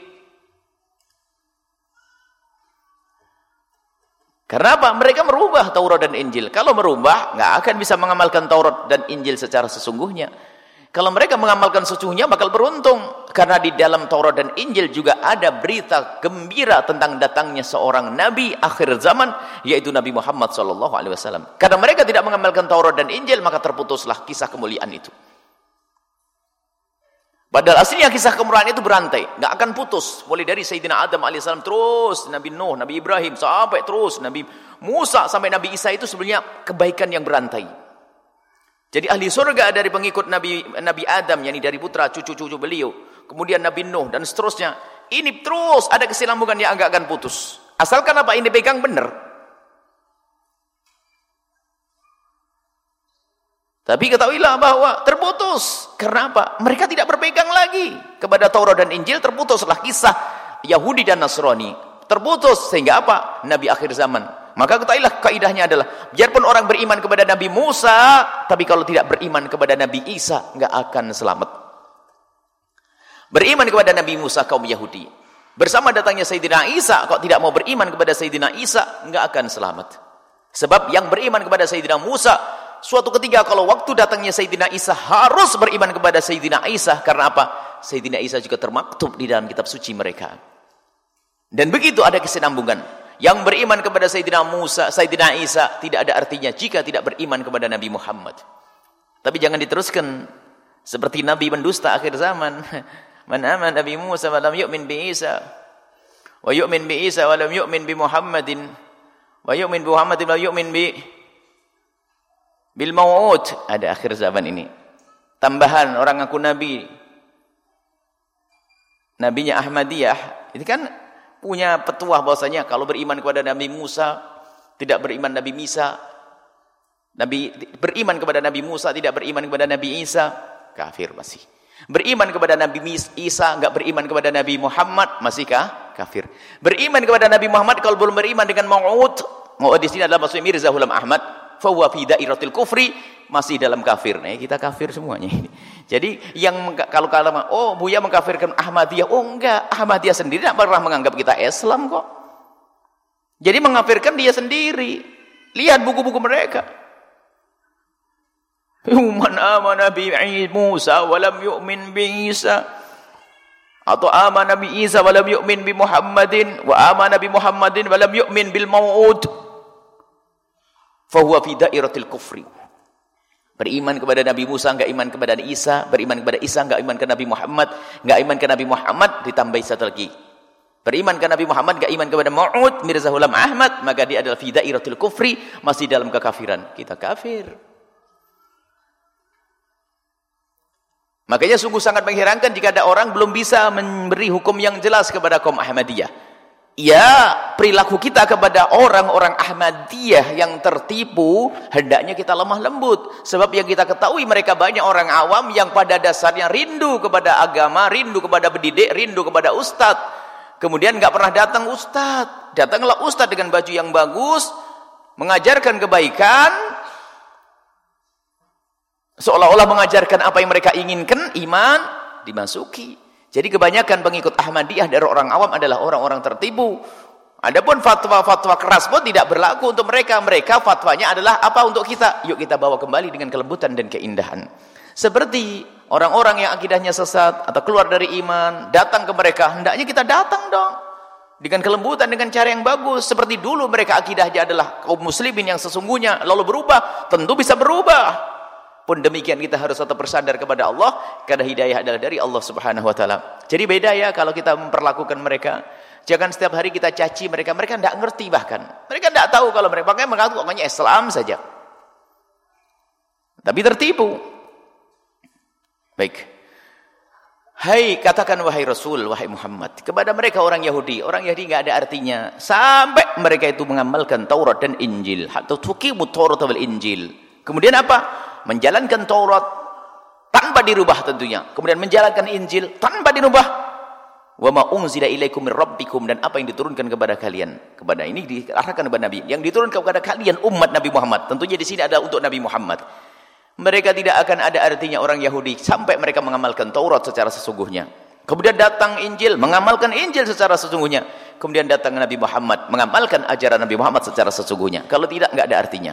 Karena apa? Mereka merubah Taurat dan Injil. Kalau merubah, nggak akan bisa mengamalkan Taurat dan Injil secara sesungguhnya. Kalau mereka mengamalkan sesungguhnya, bakal beruntung. Karena di dalam Taurat dan Injil juga ada berita gembira tentang datangnya seorang Nabi akhir zaman, yaitu Nabi Muhammad SAW. Karena mereka tidak mengamalkan Taurat dan Injil, maka terputuslah kisah kemuliaan itu. Padahal aslinya kisah kemuliaan itu berantai, nggak akan putus. Mulai dari Sayyidina Adam AS terus, Nabi Nuh, Nabi Ibrahim, sampai terus Nabi Musa, sampai Nabi Isa, itu sebenarnya kebaikan yang berantai. Jadi ahli surga dari pengikut Nabi Adam, yakni dari putra cucu-cucu beliau, kemudian Nabi Nuh dan seterusnya. Ini terus ada kesinambungan yang enggak akan putus. Asalkan apa ini pegang benar. Tapi ketahuilah bahwa terputus. Karena apa? Mereka tidak berpegang lagi kepada Taurat dan Injil. Terputuslah kisah Yahudi dan Nasrani. Terputus sehingga apa? Nabi akhir zaman. Maka ketahuilah kaidahnya adalah, biarpun orang beriman kepada Nabi Musa, tapi kalau tidak beriman kepada Nabi Isa, enggak akan selamat. Beriman kepada Nabi Musa kaum Yahudi, bersama datangnya Sayyidina Isa, kalau tidak mau beriman kepada Sayyidina Isa, enggak akan selamat. Sebab yang beriman kepada Sayyidina Musa, suatu ketika kalau waktu datangnya Sayyidina Isa, harus beriman kepada Sayyidina Isa. Karena apa? Sayyidina Isa juga termaktub di dalam kitab suci mereka. Dan begitu ada kesinambungan. Yang beriman kepada Sayyidina Musa, Sayyidina Isa, tidak ada artinya jika tidak beriman kepada Nabi Muhammad. Tapi jangan diteruskan seperti Nabi mendusta akhir zaman. Man amana Nabi Musa wa lam yu'min bi Isa, wa yu'min bi Isa wa lam yu'min bi Muhammadin, wa yu'min bi Muhammadin wa yu'min bil mau'ud. Ada akhir zaman ini. Tambahan orang ngaku Nabi. Nabinya Ahmadiyah. Ini kan punya petuah bahwasanya kalau beriman kepada Nabi Musa, tidak beriman Nabi Isa. Beriman kepada Nabi Musa, tidak beriman kepada Nabi Isa, kafir masih. Beriman kepada Nabi Isa, enggak beriman kepada Nabi Muhammad, masih kafir. Beriman kepada Nabi Muhammad kalau belum beriman dengan Mau'ud. Mau'ud di sini adalah maksudnya Mirza Ghulam Ahmad, fa huwa fi dairatil kufri, masih dalam kafir. Nah, kita kafir semuanya ini. Jadi yang kalau Buya mengkafirkan Ahmadiyah, enggak, Ahmadiyah sendiri tidak pernah menganggap kita Islam kok. Jadi mengkafirkan dia sendiri. Lihat buku-buku mereka. Man amana bi Musa wa lam yu'min bi Isa, atau amana bi Isa wa lam yu'min bi Muhammadin, wa amana bi Muhammadin wa lam yu'min bil mau'ud, fa huwa fi dairatil kufri. Beriman kepada Nabi Musa, enggak iman kepada Isa. Beriman kepada Isa, enggak iman ke Nabi Muhammad. Enggak iman ke Nabi Muhammad, ditambah satu lagi. Beriman ke Nabi Muhammad, enggak iman kepada Mau'ud, Mirza Ghulam Ahmad, maka dia adalah fi dairatul kufri, masih dalam kekafiran. Kita kafir. Makanya sungguh sangat mengherankan jika ada orang belum bisa memberi hukum yang jelas kepada kaum Ahmadiyah. Ya, perilaku kita kepada orang-orang Ahmadiyah yang tertipu, hendaknya kita lemah lembut. Sebab yang kita ketahui mereka banyak orang awam yang pada dasarnya rindu kepada agama, rindu kepada pendidik, rindu kepada ustadz. Kemudian nggak pernah datang ustadz. Datanglah ustadz dengan baju yang bagus, mengajarkan kebaikan, seolah-olah mengajarkan apa yang mereka inginkan, iman dimasuki. Jadi kebanyakan pengikut Ahmadiyah dari orang awam adalah orang-orang tertipu. Adapun fatwa-fatwa keras pun tidak berlaku untuk mereka. Mereka fatwanya adalah apa untuk kita? Yuk kita bawa kembali dengan kelembutan dan keindahan. Seperti orang-orang yang akidahnya sesat atau keluar dari iman, datang ke mereka, hendaknya kita datang dong. Dengan kelembutan, dengan cara yang bagus. Seperti dulu mereka akidahnya adalah kaum muslimin yang sesungguhnya, lalu berubah, tentu bisa berubah. Pun demikian kita harus tetap bersandar kepada Allah, karena hidayah adalah dari Allah Subhanahu wa taala. Jadi beda ya kalau kita memperlakukan mereka. Jangan setiap hari kita caci mereka. Mereka tidak ngerti bahkan. Mereka tidak tahu kalau mereka mengaku pokoknya Islam saja. Tapi tertipu. Baik. Hai, katakan wahai Rasul, wahai Muhammad. Kepada mereka orang Yahudi. Orang Yahudi tidak ada artinya. Sampai mereka itu mengamalkan Taurat dan Injil. Hatta tuqimu Taurat wal Injil. Kemudian apa? Menjalankan Taurat tanpa dirubah tentunya. Kemudian menjalankan Injil tanpa dirubah. Wa ma unzila ilaikum mir rabbikum, dan apa yang diturunkan kepada kalian. Kepada ini diarahkan kepada Nabi. Yang diturunkan kepada kalian umat Nabi Muhammad. Tentunya di sini adalah untuk Nabi Muhammad. Mereka tidak akan ada artinya orang Yahudi sampai mereka mengamalkan Taurat secara sesungguhnya. Kemudian datang Injil, mengamalkan Injil secara sesungguhnya. Kemudian datang Nabi Muhammad, mengamalkan ajaran Nabi Muhammad secara sesungguhnya. Kalau tidak, enggak ada artinya.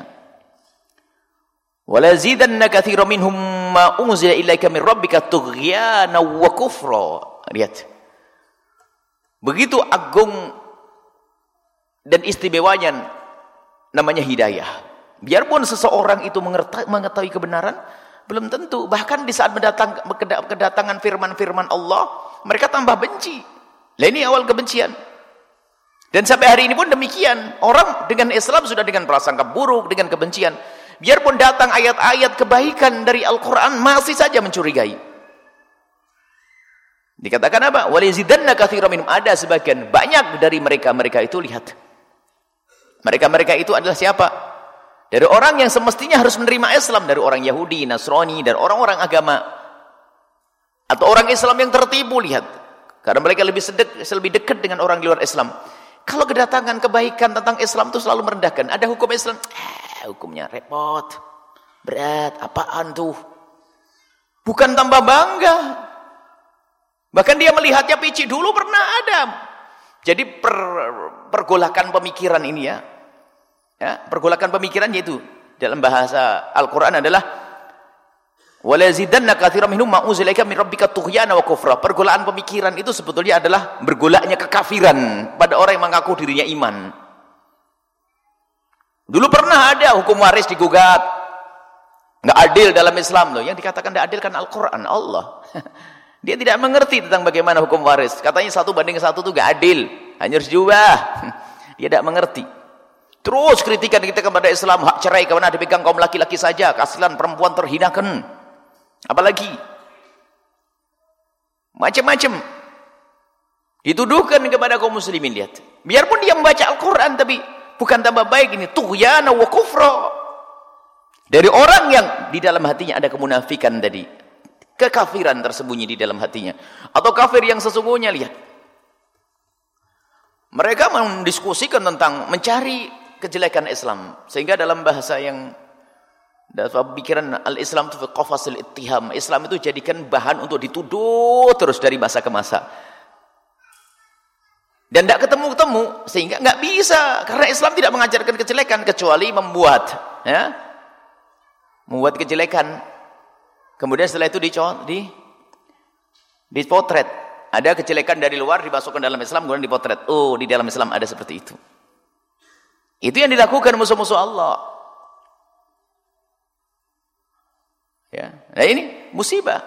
Wala zidanna katsiran minhum ma unzila ilaika mir rabbika tughyana wa kufra. Lihat. Begitu agung dan istimewanya namanya hidayah. Biarpun seseorang itu mengetahui kebenaran, belum tentu. Bahkan di saat kedatangan firman-firman Allah, mereka tambah benci. Lah ini awal kebencian. Dan sampai hari ini pun demikian. Orang dengan Islam sudah dengan prasangka buruk, dengan kebencian. Biarpun datang ayat-ayat kebaikan dari Al-Quran, masih saja mencurigai. Dikatakan apa? Walizidanna katsiran minhum, ada sebagian banyak dari mereka itu, lihat. Mereka itu adalah siapa? Dari orang yang semestinya harus menerima Islam, dari orang Yahudi, Nasrani, dan orang-orang agama atau orang Islam yang tertipu, lihat. Karena mereka lebih dekat dengan orang di luar Islam. Kalau kedatangan kebaikan tentang Islam itu selalu merendahkan. Ada hukum Islam, hukumnya repot, berat, apaan tuh? Bukan tambah bangga. Bahkan dia melihatnya pici, dulu pernah ada. Jadi pergolakan pemikiran ini ya, pergolakan pemikiran yaitu dalam bahasa Al-Quran adalah walazidanna katsiran minhum ma unzila ilaika min rabbika tughyana wa kufra. Pergolakan pemikiran itu sebetulnya adalah bergolaknya kekafiran pada orang yang mengaku dirinya iman. Dulu pernah ada hukum waris digugat, nggak adil dalam Islam loh. Yang dikatakan nggak adil kan Al-Quran, Allah. Dia tidak mengerti tentang bagaimana hukum waris. Katanya 1 banding 1 itu gak adil, hanya harus diubah. Dia tidak mengerti. Terus kritikan kita kepada Islam, hak cerai karena dipegang kaum laki-laki saja, kasihan perempuan terhinakan. Apalagi macam-macam dituduhkan kepada kaum muslimin. Lihat, biarpun dia membaca Al-Quran, tapi bukan tambah baik ini, tughyana wa kufra. Dari orang yang di dalam hatinya ada kemunafikan tadi, kekafiran tersembunyi di dalam hatinya, atau kafir yang sesungguhnya. Lihat, mereka mendiskusikan tentang mencari kejelekan Islam, sehingga dalam bahasa yang dalam pikiran al-Islam itu qafasil ittiham, Islam itu jadikan bahan untuk dituduh terus dari masa ke masa, dan tidak ketemu-ketemu, sehingga nggak bisa, karena Islam tidak mengajarkan kejelekan kecuali membuat kejelekan. Kemudian setelah itu dipotret. Ada kejelekan dari luar dimasukkan dalam Islam, kemudian dipotret. Oh, di dalam Islam ada seperti itu. Itu yang dilakukan musuh-musuh Allah. Ya. Nah ini musibah.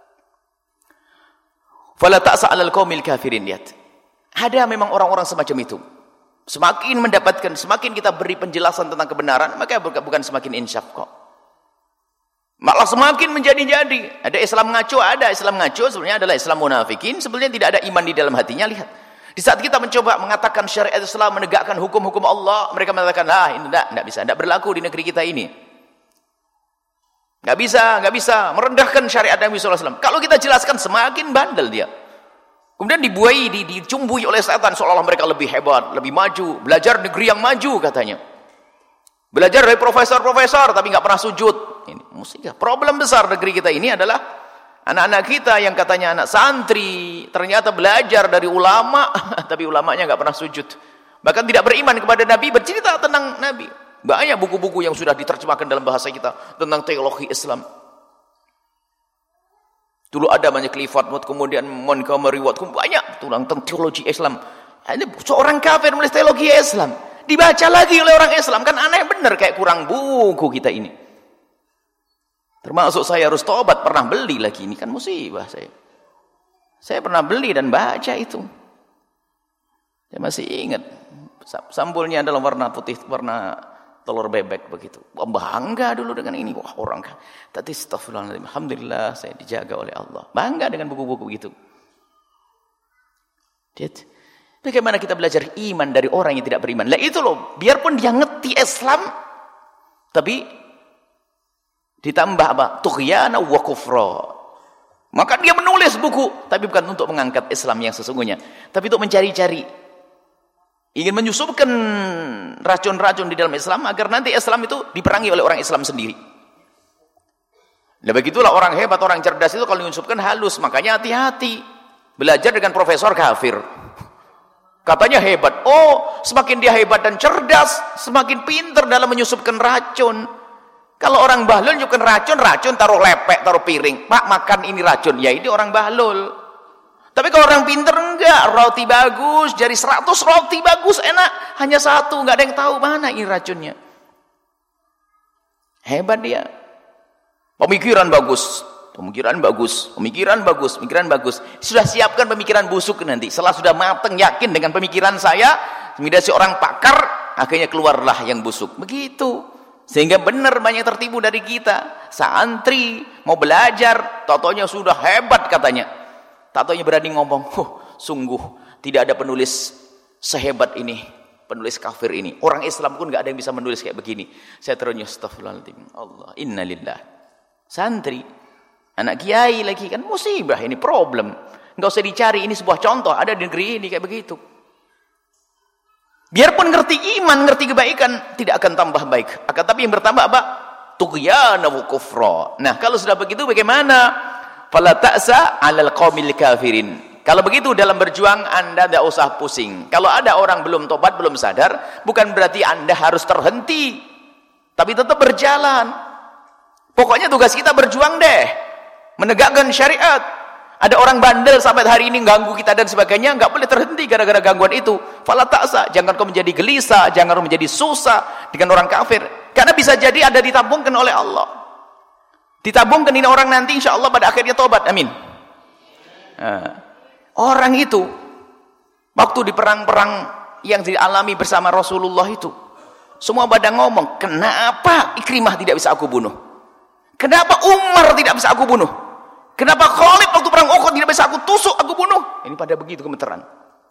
Fala ta'sa 'alal qaumil kafirin. Lihat. Ada memang orang-orang semacam itu. Semakin kita beri penjelasan tentang kebenaran, maka bukan semakin insyaf kok. Malah semakin menjadi-jadi. Ada Islam ngaco, sebenarnya adalah Islam munafikin, sebenarnya tidak ada iman di dalam hatinya. Lihat, di saat kita mencoba mengatakan syariat Islam, menegakkan hukum-hukum Allah, mereka mengatakan, ini tidak bisa, tidak berlaku di negeri kita ini. Nggak bisa, merendahkan syariat Nabi SAW. Kalau kita jelaskan, semakin bandel dia. Kemudian dibuai, dicumbui oleh setan seolah-olah mereka lebih hebat, lebih maju, belajar negeri yang maju katanya. Belajar dari profesor-profesor tapi nggak pernah sujud. Ini musibah. Problem besar negeri kita ini adalah anak-anak kita yang katanya anak santri ternyata belajar dari ulama tapi ulamanya nggak pernah sujud. Bahkan tidak beriman kepada Nabi, bercerita tentang Nabi. Banyak buku-buku yang sudah diterjemahkan dalam bahasa kita tentang teologi Islam. Dulu ada banyak Clifford Wood, kemudian Montgomery Watt, banyak tulang tentang teologi Islam. Ini seorang kafir menulis teologi Islam, dibaca lagi oleh orang Islam, kan aneh bener, kayak kurang buku kita ini. Termasuk saya harus tobat, pernah beli lagi, ini kan musibah saya. Saya pernah beli dan baca itu. Saya masih ingat, sampulnya adalah warna putih, warna telur bebek begitu. Wah, bangga dulu dengan ini. Wah, orang tadi astagfirullahaladzim. Alhamdulillah saya dijaga oleh Allah. Bangga dengan buku-buku begitu. Bagaimana kita belajar iman dari orang yang tidak beriman? Lah itu loh, biarpun dia ngerti Islam tapi ditambah apa? Tughyana wa kufra. Maka dia menulis buku tapi bukan untuk mengangkat Islam yang sesungguhnya, tapi untuk mencari-cari, ingin menyusupkan racun-racun di dalam Islam agar nanti Islam itu diperangi oleh orang Islam sendiri. Nah begitulah orang hebat, orang cerdas itu kalau menyusupkan halus. Makanya hati-hati. Belajar dengan profesor kafir. Katanya hebat. Oh, semakin dia hebat dan cerdas, semakin pintar dalam menyusupkan racun. Kalau orang bahlul menyusupkan racun taruh lepek, taruh piring. Pak, makan ini racun. Ya ini orang bahlul. Tapi kalau orang pinter enggak, roti bagus, dari 100 roti bagus, enak, hanya satu, enggak ada yang tahu mana ini racunnya. Hebat dia. Pemikiran bagus, pemikiran bagus, pemikiran bagus, pemikiran bagus. Sudah siapkan pemikiran busuk nanti. Setelah sudah matang, yakin dengan pemikiran saya, kemudian si orang pakar, akhirnya keluarlah yang busuk. Begitu. Sehingga benar banyak tertipu dari kita. Santri, mau belajar, totonya sudah hebat katanya. Tatonya berani ngomong, sungguh tidak ada penulis sehebat ini, penulis kafir ini. Orang Islam pun nggak ada yang bisa menulis kayak begini. Saya terunyuh, astagfirullahaladzim. Allah, innalillah. Santri, anak kiai lagi, kan musibah ini, problem. Nggak usah dicari, ini sebuah contoh, ada di negeri ini kayak begitu. Biarpun ngerti iman, ngerti kebaikan, tidak akan tambah baik. Akan tapi yang bertambah apa? Tughyana wa kufra. Nah, kalau sudah begitu bagaimana? Fala ta'sa 'alal qaumil kafirin. Kalau begitu dalam berjuang Anda tidak usah pusing. Kalau ada orang belum tobat, belum sadar, bukan berarti Anda harus terhenti, tapi tetap berjalan. Pokoknya tugas kita berjuang deh, menegakkan syariat. Ada orang bandel sampai hari ini ganggu kita dan sebagainya, nggak boleh terhenti gara-gara gangguan itu. Fala ta'sa, jangan kau menjadi gelisah, jangan kau menjadi susah dengan orang kafir, karena bisa jadi ada ditampungkan oleh Allah. Ditabungkan ini orang nanti insya Allah pada akhirnya tobat, amin. Orang itu waktu di perang-perang yang dialami bersama Rasulullah itu, semua pada ngomong, kenapa Ikrimah tidak bisa aku bunuh? Kenapa Umar tidak bisa aku bunuh? Kenapa Khalid waktu perang Uhud tidak bisa aku tusuk, aku bunuh? Ini pada begitu gemeteran.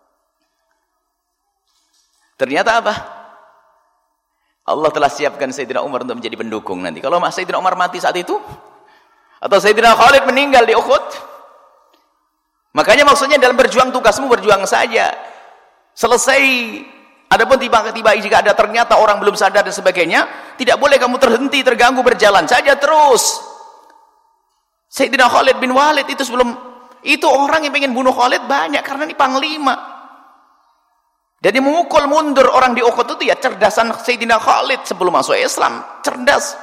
Ternyata apa? Allah telah siapkan Sayyidina Umar untuk menjadi pendukung nanti. Kalau Sayyidina Umar mati saat itu, atau Sayyidina Khalid meninggal di Uhud, makanya maksudnya dalam berjuang, tugasmu berjuang saja. Selesai. Adapun tiba-tiba jika ada ternyata orang belum sadar dan sebagainya, tidak boleh kamu terhenti, terganggu, berjalan saja terus. Sayyidina Khalid bin Walid itu sebelum itu orang yang pengen bunuh Khalid banyak karena ini panglima. Jadi memukul mundur orang di Uhud itu ya cerdasan Sayyidina Khalid sebelum masuk Islam, cerdas.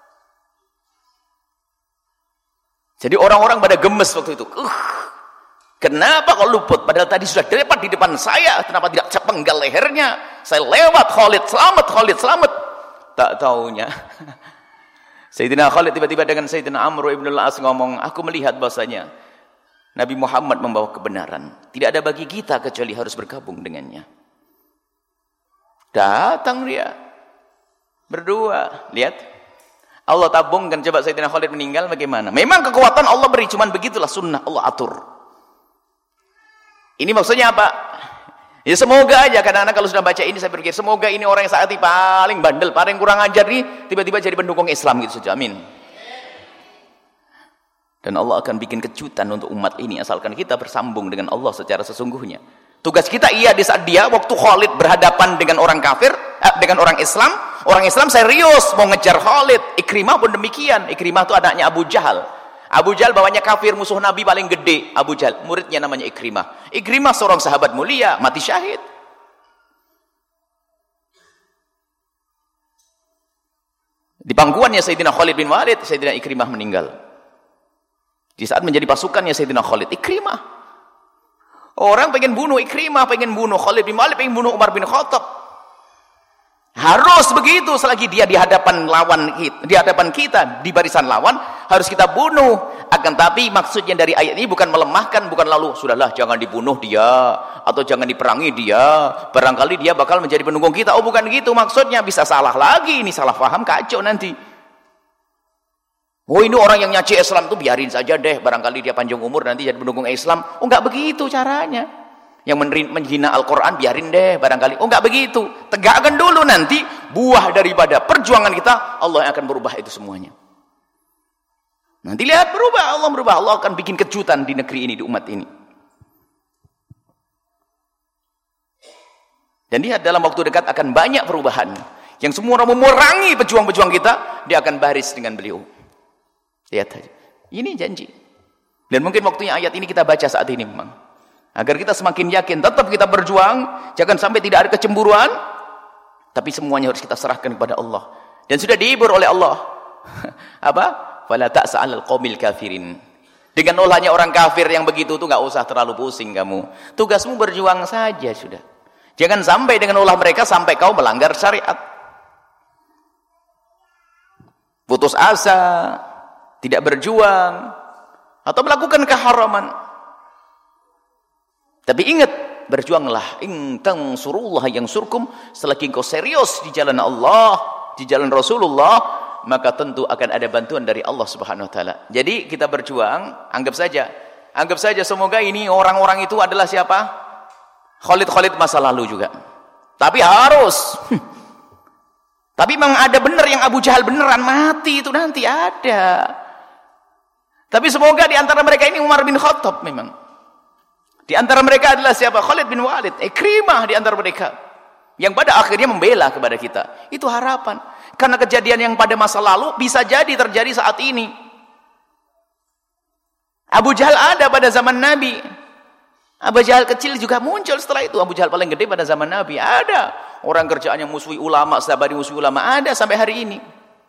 Jadi orang-orang pada gemes waktu itu. Kenapa kau luput? Padahal tadi sudah dapat di depan saya. Kenapa tidak sepenggal lehernya? Saya lewat, Khalid selamat. Tak taunya Sayyidina Khalid tiba-tiba dengan Sayyidina Amr ibn al-As ngomong, aku melihat bahasanya Nabi Muhammad membawa kebenaran. Tidak ada bagi kita kecuali harus bergabung dengannya. Datang dia berdua, lihat Allah tabungkan. Coba Sayyidina Khalid meninggal bagaimana? Memang kekuatan Allah beri, cuman begitulah sunnah Allah atur. Ini maksudnya apa? Ya semoga aja, kadang-kadang kalau sudah baca ini saya berpikir semoga ini orang yang saat ini paling bandel, paling kurang ajar nih, tiba-tiba jadi pendukung Islam gitu saja, amin. Dan Allah akan bikin kejutan untuk umat ini asalkan kita bersambung dengan Allah secara sesungguhnya. Tugas kita di saat dia waktu Khalid berhadapan dengan orang kafir, dengan orang Islam serius mau ngejar Khalid. Ikrimah pun demikian. Ikrimah itu anaknya Abu Jahal. Abu Jahal bawanya kafir, musuh Nabi paling gede. Abu Jahal, muridnya namanya Ikrimah. Ikrimah seorang sahabat mulia, mati syahid. Di pangkuannya Sayyidina Khalid bin Walid, Sayyidina Ikrimah meninggal. Di saat menjadi pasukannya Sayyidina Khalid, Ikrimah. Orang pengen bunuh Ikrimah, pengen bunuh Khalid bin Walid, pengen bunuh Umar bin Khattab. Harus begitu selagi dia di hadapan kita, di barisan lawan, harus kita bunuh. Akan tapi maksudnya dari ayat ini bukan melemahkan, bukan lalu sudahlah jangan dibunuh dia atau jangan diperangi dia, barangkali dia bakal menjadi pendukung kita. Oh, bukan gitu maksudnya, bisa salah lagi, ini salah paham, kacau nanti. Oh, ini orang yang nyaci Islam tuh biarin saja deh, barangkali dia panjang umur nanti jadi pendukung Islam. Oh, enggak begitu caranya. Yang menghina Al-Quran biarin deh barangkali. Oh, enggak begitu. Tegakkan dulu, nanti buah daripada perjuangan kita Allah yang akan berubah itu semuanya. Nanti lihat berubah, Allah berubah. Allah akan bikin kejutan di negeri ini, di umat ini. Dan lihat dalam waktu dekat akan banyak perubahan. Yang semua orang memerangi pejuang-pejuang kita, dia akan baris dengan beliau. Lihat saja. Ini janji. Dan mungkin waktunya ayat ini kita baca saat ini memang. Agar kita semakin yakin, tetap kita berjuang, jangan sampai tidak ada kecemburuan, tapi semuanya harus kita serahkan kepada Allah. Dan sudah dihibur oleh Allah. Apa? Fala ta'sa 'alal qaumil kafirin. Dengan olahnya orang kafir yang begitu tuh enggak usah terlalu pusing kamu. Tugasmu berjuang saja sudah. Jangan sampai dengan olah mereka sampai kau melanggar syariat. Putus asa, tidak berjuang, atau melakukan keharaman. Tapi ingat, berjuanglah. In tansurullah yansurkum. Selagi engkau serius di jalan Allah, di jalan Rasulullah, maka tentu akan ada bantuan dari Allah Subhanahu wa taala. Jadi kita berjuang, anggap saja semoga ini orang-orang itu adalah siapa? Khalid masa lalu juga. Tapi harus. Tapi memang ada benar yang Abu Jahal beneran mati itu nanti ada. Tapi semoga di antara mereka ini Umar bin Khattab memang. Di antara mereka adalah siapa? Khalid bin Walid, Ikrimah di antara mereka. Yang pada akhirnya membela kepada kita. Itu harapan. Karena kejadian yang pada masa lalu bisa jadi terjadi saat ini. Abu Jahal ada pada zaman Nabi. Abu Jahal kecil juga muncul setelah itu. Abu Jahal paling gede pada zaman Nabi. Ada. Orang kerjaannya musuhi ulama, sabari musuhi ulama. Ada sampai hari ini.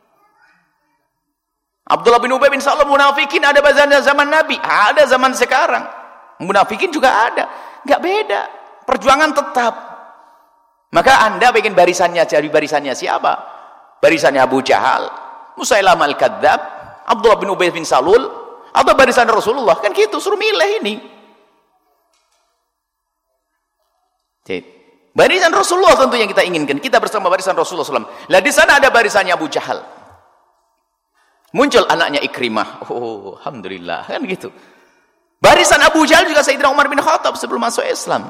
Abdullah bin Ubay bin Salul munafikin ada pada zaman Nabi. Ada zaman sekarang. Munafikin juga ada, nggak beda. Perjuangan tetap. Maka Anda bikin barisannya, cari barisannya siapa? Barisannya Abu Jahal, Musailamah al-Kadzdzab, Abdullah bin Ubay bin Salul, atau barisan Rasulullah? Kan gitu, suruh milih ini. Barisan Rasulullah tentu yang kita inginkan. Kita bersama barisan Rasulullah SAW. Lah di sana ada barisannya Abu Jahal. Muncul anaknya Ikrimah. Oh, alhamdulillah, kan gitu. Barisan Abu Jahal juga Sayyidina Umar bin Khattab sebelum masuk Islam.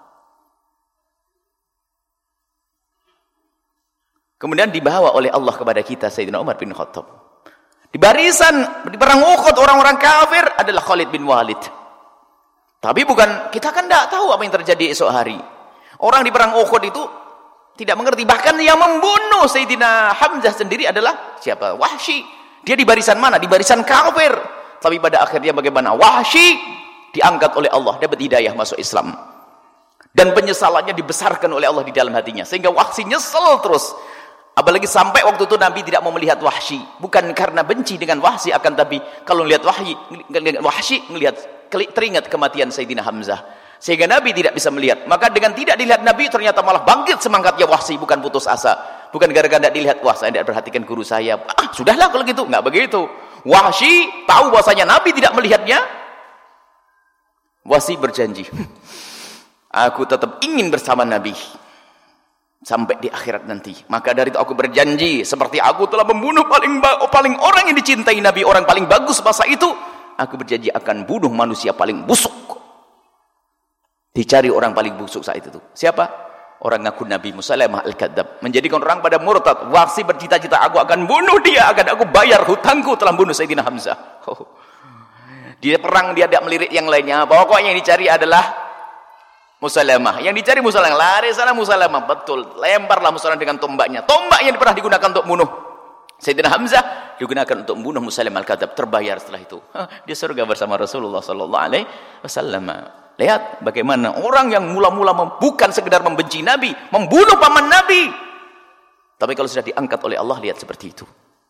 Kemudian dibawa oleh Allah kepada kita Sayyidina Umar bin Khattab. Di barisan di perang Uhud orang-orang kafir adalah Khalid bin Walid. Tapi bukan, kita kan tidak tahu apa yang terjadi esok hari. Orang di perang Uhud itu tidak mengerti. Bahkan yang membunuh Sayyidina Hamzah sendiri adalah siapa? Wahsy. Dia di barisan mana? Di barisan kafir. Tapi pada akhirnya bagaimana? Wahsy diangkat oleh Allah, dapat hidayah masuk Islam. Dan penyesalannya dibesarkan oleh Allah di dalam hatinya. Sehingga Wahsy nyesel terus. Apalagi sampai waktu itu Nabi tidak mau melihat Wahsy. Bukan karena benci dengan Wahsy, akan tapi kalau melihat Wahsy, teringat kematian Sayyidina Hamzah. Sehingga Nabi tidak bisa melihat. Maka dengan tidak dilihat Nabi, ternyata malah bangkit semangatnya Wahsy, bukan putus asa. Bukan gara-gara tidak dilihat, wah saya tidak perhatikan guru saya. Sudahlah kalau gitu. Enggak begitu. Wahsy tahu bahwasanya Nabi tidak melihatnya. Wahsy berjanji, aku tetap ingin bersama Nabi sampai di akhirat nanti. Maka dari itu aku berjanji, seperti aku telah membunuh paling orang yang dicintai Nabi, orang paling bagus masa itu, aku berjanji akan bunuh manusia paling busuk. Dicari orang paling busuk saat itu. Siapa? Orang ngaku Nabi, Musailamah al-Kadzdzab, menjadikan orang pada murtad. Wahsy bercita-cita, aku akan bunuh dia, akan aku bayar hutangku telah bunuh Sayyidina Hamzah. Dia perang, dia tidak melirik yang lainnya. Pokoknya yang dicari adalah Musailamah. Yang dicari Musailamah. Lari sana Musailamah. Betul. Lemparlah Musailamah dengan tombaknya. Tombak yang pernah digunakan untuk membunuh Sayyidina Hamzah digunakan untuk membunuh Musailamah al-Kadzdzab. Terbayar setelah itu. Dia surga bersama Rasulullah sallallahu alaihi wasallam. Lihat bagaimana orang yang mula-mula bukan sekedar membenci Nabi, membunuh paman Nabi. Tapi kalau sudah diangkat oleh Allah, lihat seperti itu.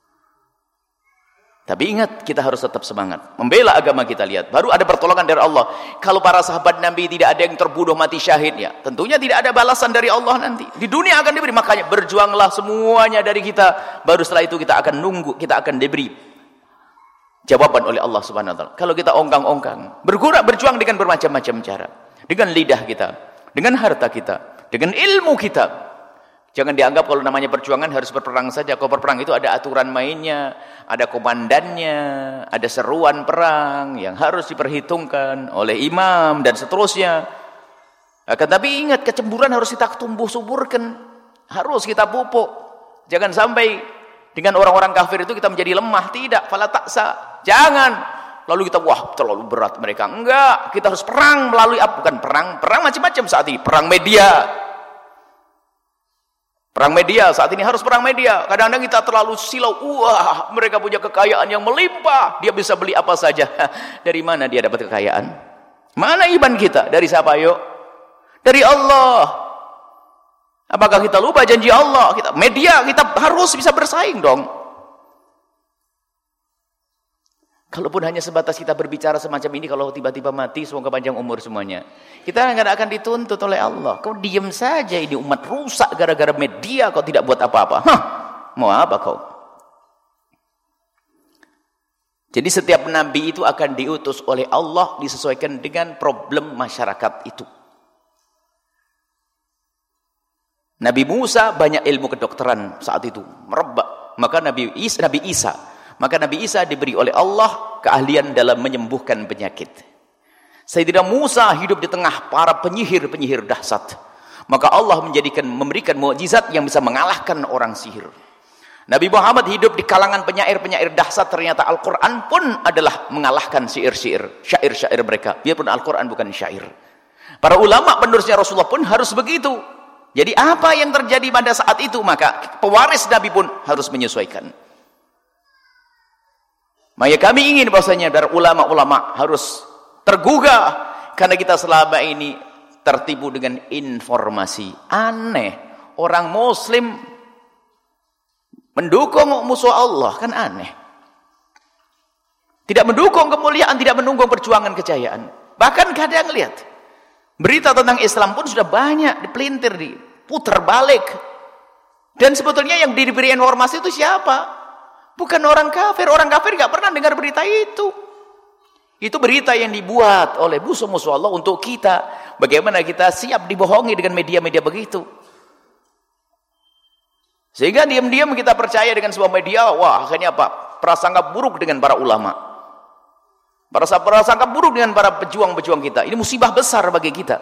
Tapi ingat, kita harus tetap semangat membela agama kita. Lihat, baru ada pertolongan dari Allah. Kalau para sahabat Nabi tidak ada yang terbunuh mati syahid, ya tentunya tidak ada balasan dari Allah nanti. Di dunia akan diberi, makanya berjuanglah semuanya dari kita. Baru setelah itu kita akan nunggu, kita akan diberi jawaban oleh Allah Subhanahu wa taala. Kalau kita ongkang-ongkang, berjuang dengan bermacam-macam cara. Dengan lidah kita, dengan harta kita, dengan ilmu kita. Jangan dianggap kalau namanya perjuangan harus berperang saja. Kalau berperang itu ada aturan mainnya, ada komandannya, ada seruan perang yang harus diperhitungkan oleh imam dan seterusnya. Tapi ingat, kecemburuan harus kita tumbuh suburkan, harus kita pupuk. Jangan sampai dengan orang-orang kafir itu kita menjadi lemah. Tidak, fala ta'sa. Jangan. Lalu kita, wah terlalu berat mereka. Enggak, kita harus perang melalui bukan perang macam-macam saat ini. Perang media. Perang media, saat ini harus perang media. Kadang-kadang kita terlalu silau. Wah, mereka punya kekayaan yang melimpah. Dia bisa beli apa saja. Dari mana dia dapat kekayaan? Mana iman kita? Dari siapa yuk? Dari Allah. Apakah kita lupa janji Allah? Media, kita harus bisa bersaing dong. Kalaupun hanya sebatas kita berbicara semacam ini, kalau tiba-tiba mati, semoga panjang umur semuanya. Kita nggak akan dituntut oleh Allah. Kau diam saja, ini umat rusak gara-gara media, kau tidak buat apa-apa. Mau apa kau? Jadi setiap nabi itu akan diutus oleh Allah, disesuaikan dengan problem masyarakat itu. Nabi Musa banyak ilmu kedokteran saat itu, merebak. Maka Nabi Isa diberi oleh Allah keahlian dalam menyembuhkan penyakit. Sayyidina Musa hidup di tengah para penyihir dahsyat. Maka Allah memberikan mukjizat yang bisa mengalahkan orang sihir. Nabi Muhammad hidup di kalangan penyair dahsyat. Ternyata Al-Quran pun adalah mengalahkan syair-syair mereka. Biarpun Al-Quran bukan syair. Para ulama penerusnya Rasulullah pun harus begitu. Jadi apa yang terjadi pada saat itu, maka pewaris Nabi pun harus menyesuaikan. Maka kami ingin bahwasanya dari ulama-ulama harus tergugah, karena kita selama ini tertipu dengan informasi aneh. Orang Muslim mendukung musuh Allah, kan aneh. Tidak mendukung kemuliaan, tidak mendukung perjuangan kejayaan. Bahkan kadang lihat berita tentang Islam pun sudah banyak dipelintir, diputar balik. Dan sebetulnya yang diberi informasi itu siapa? Bukan orang kafir. Orang kafir nggak pernah dengar berita itu. Itu berita yang dibuat oleh musuh-musuh Allah untuk kita. Bagaimana kita siap dibohongi dengan media-media begitu. Sehingga diam-diam kita percaya dengan sebuah media. Wah, akhirnya apa? Prasangka buruk dengan para ulama. Prasangka buruk dengan para pejuang-pejuang kita. Ini musibah besar bagi kita.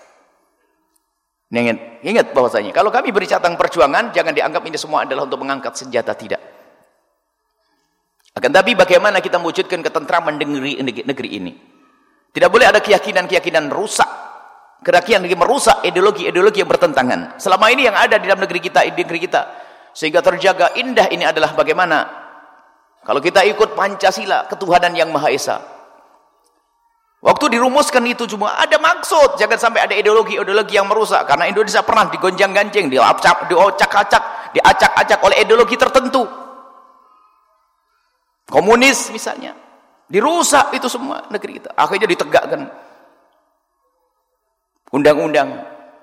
Ingat bahwasanya kalau kami berbicara tentang perjuangan, jangan dianggap ini semua adalah untuk mengangkat senjata, tidak. Akan tapi bagaimana kita mewujudkan ketentraman negeri ini. Tidak boleh ada keyakinan-keyakinan rusak. Keyakinan yang merusak ideologi-ideologi yang bertentangan. Selama ini yang ada di dalam negeri kita, sehingga terjaga indah ini adalah bagaimana kalau kita ikut Pancasila, ketuhanan yang Maha Esa. Waktu dirumuskan itu cuma ada maksud, jangan sampai ada ideologi-ideologi yang merusak. Karena Indonesia pernah digonjang-ganjing, diacak-acak oleh ideologi tertentu. Komunis misalnya, dirusak itu semua negeri kita. Akhirnya ditegakkan undang-undang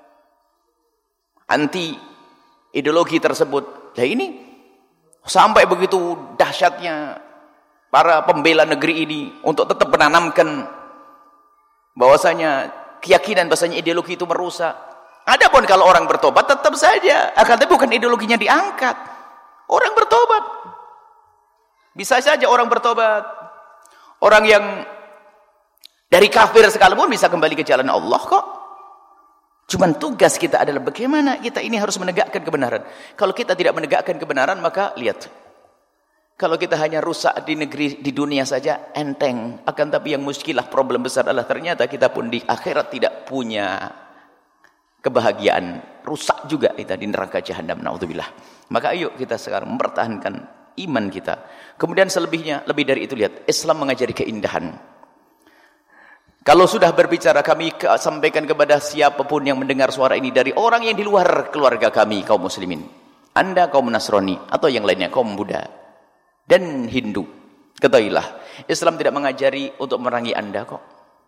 anti ideologi tersebut. Nah ini sampai begitu dahsyatnya para pembela negeri ini untuk tetap menanamkan bahwasanya keyakinan bahwasanya ideologi itu merusak. Adapun kalau orang bertobat tetap saja, akan tapi bukan ideologinya diangkat. Orang bertobat. Bisa saja orang bertobat. Orang yang dari kafir sekalipun bisa kembali ke jalan Allah kok. Cuman tugas kita adalah bagaimana kita ini harus menegakkan kebenaran. Kalau kita tidak menegakkan kebenaran, maka lihat. Kalau kita hanya rusak di negeri, di dunia saja, enteng. Akan tapi yang muskilah, problem besar adalah ternyata kita pun di akhirat tidak punya kebahagiaan. Rusak juga kita di neraka jahanam. Na'udzubillah. Maka ayo kita sekarang mempertahankan iman kita. Kemudian selebihnya, lebih dari itu lihat. Islam mengajari keindahan. Kalau sudah berbicara, kami sampaikan kepada siapapun yang mendengar suara ini dari orang yang di luar keluarga kami, kaum muslimin. Anda kaum Nasrani atau yang lainnya, kaum Buddha dan Hindu, ketahuilah Islam tidak mengajari untuk merangi Anda kok.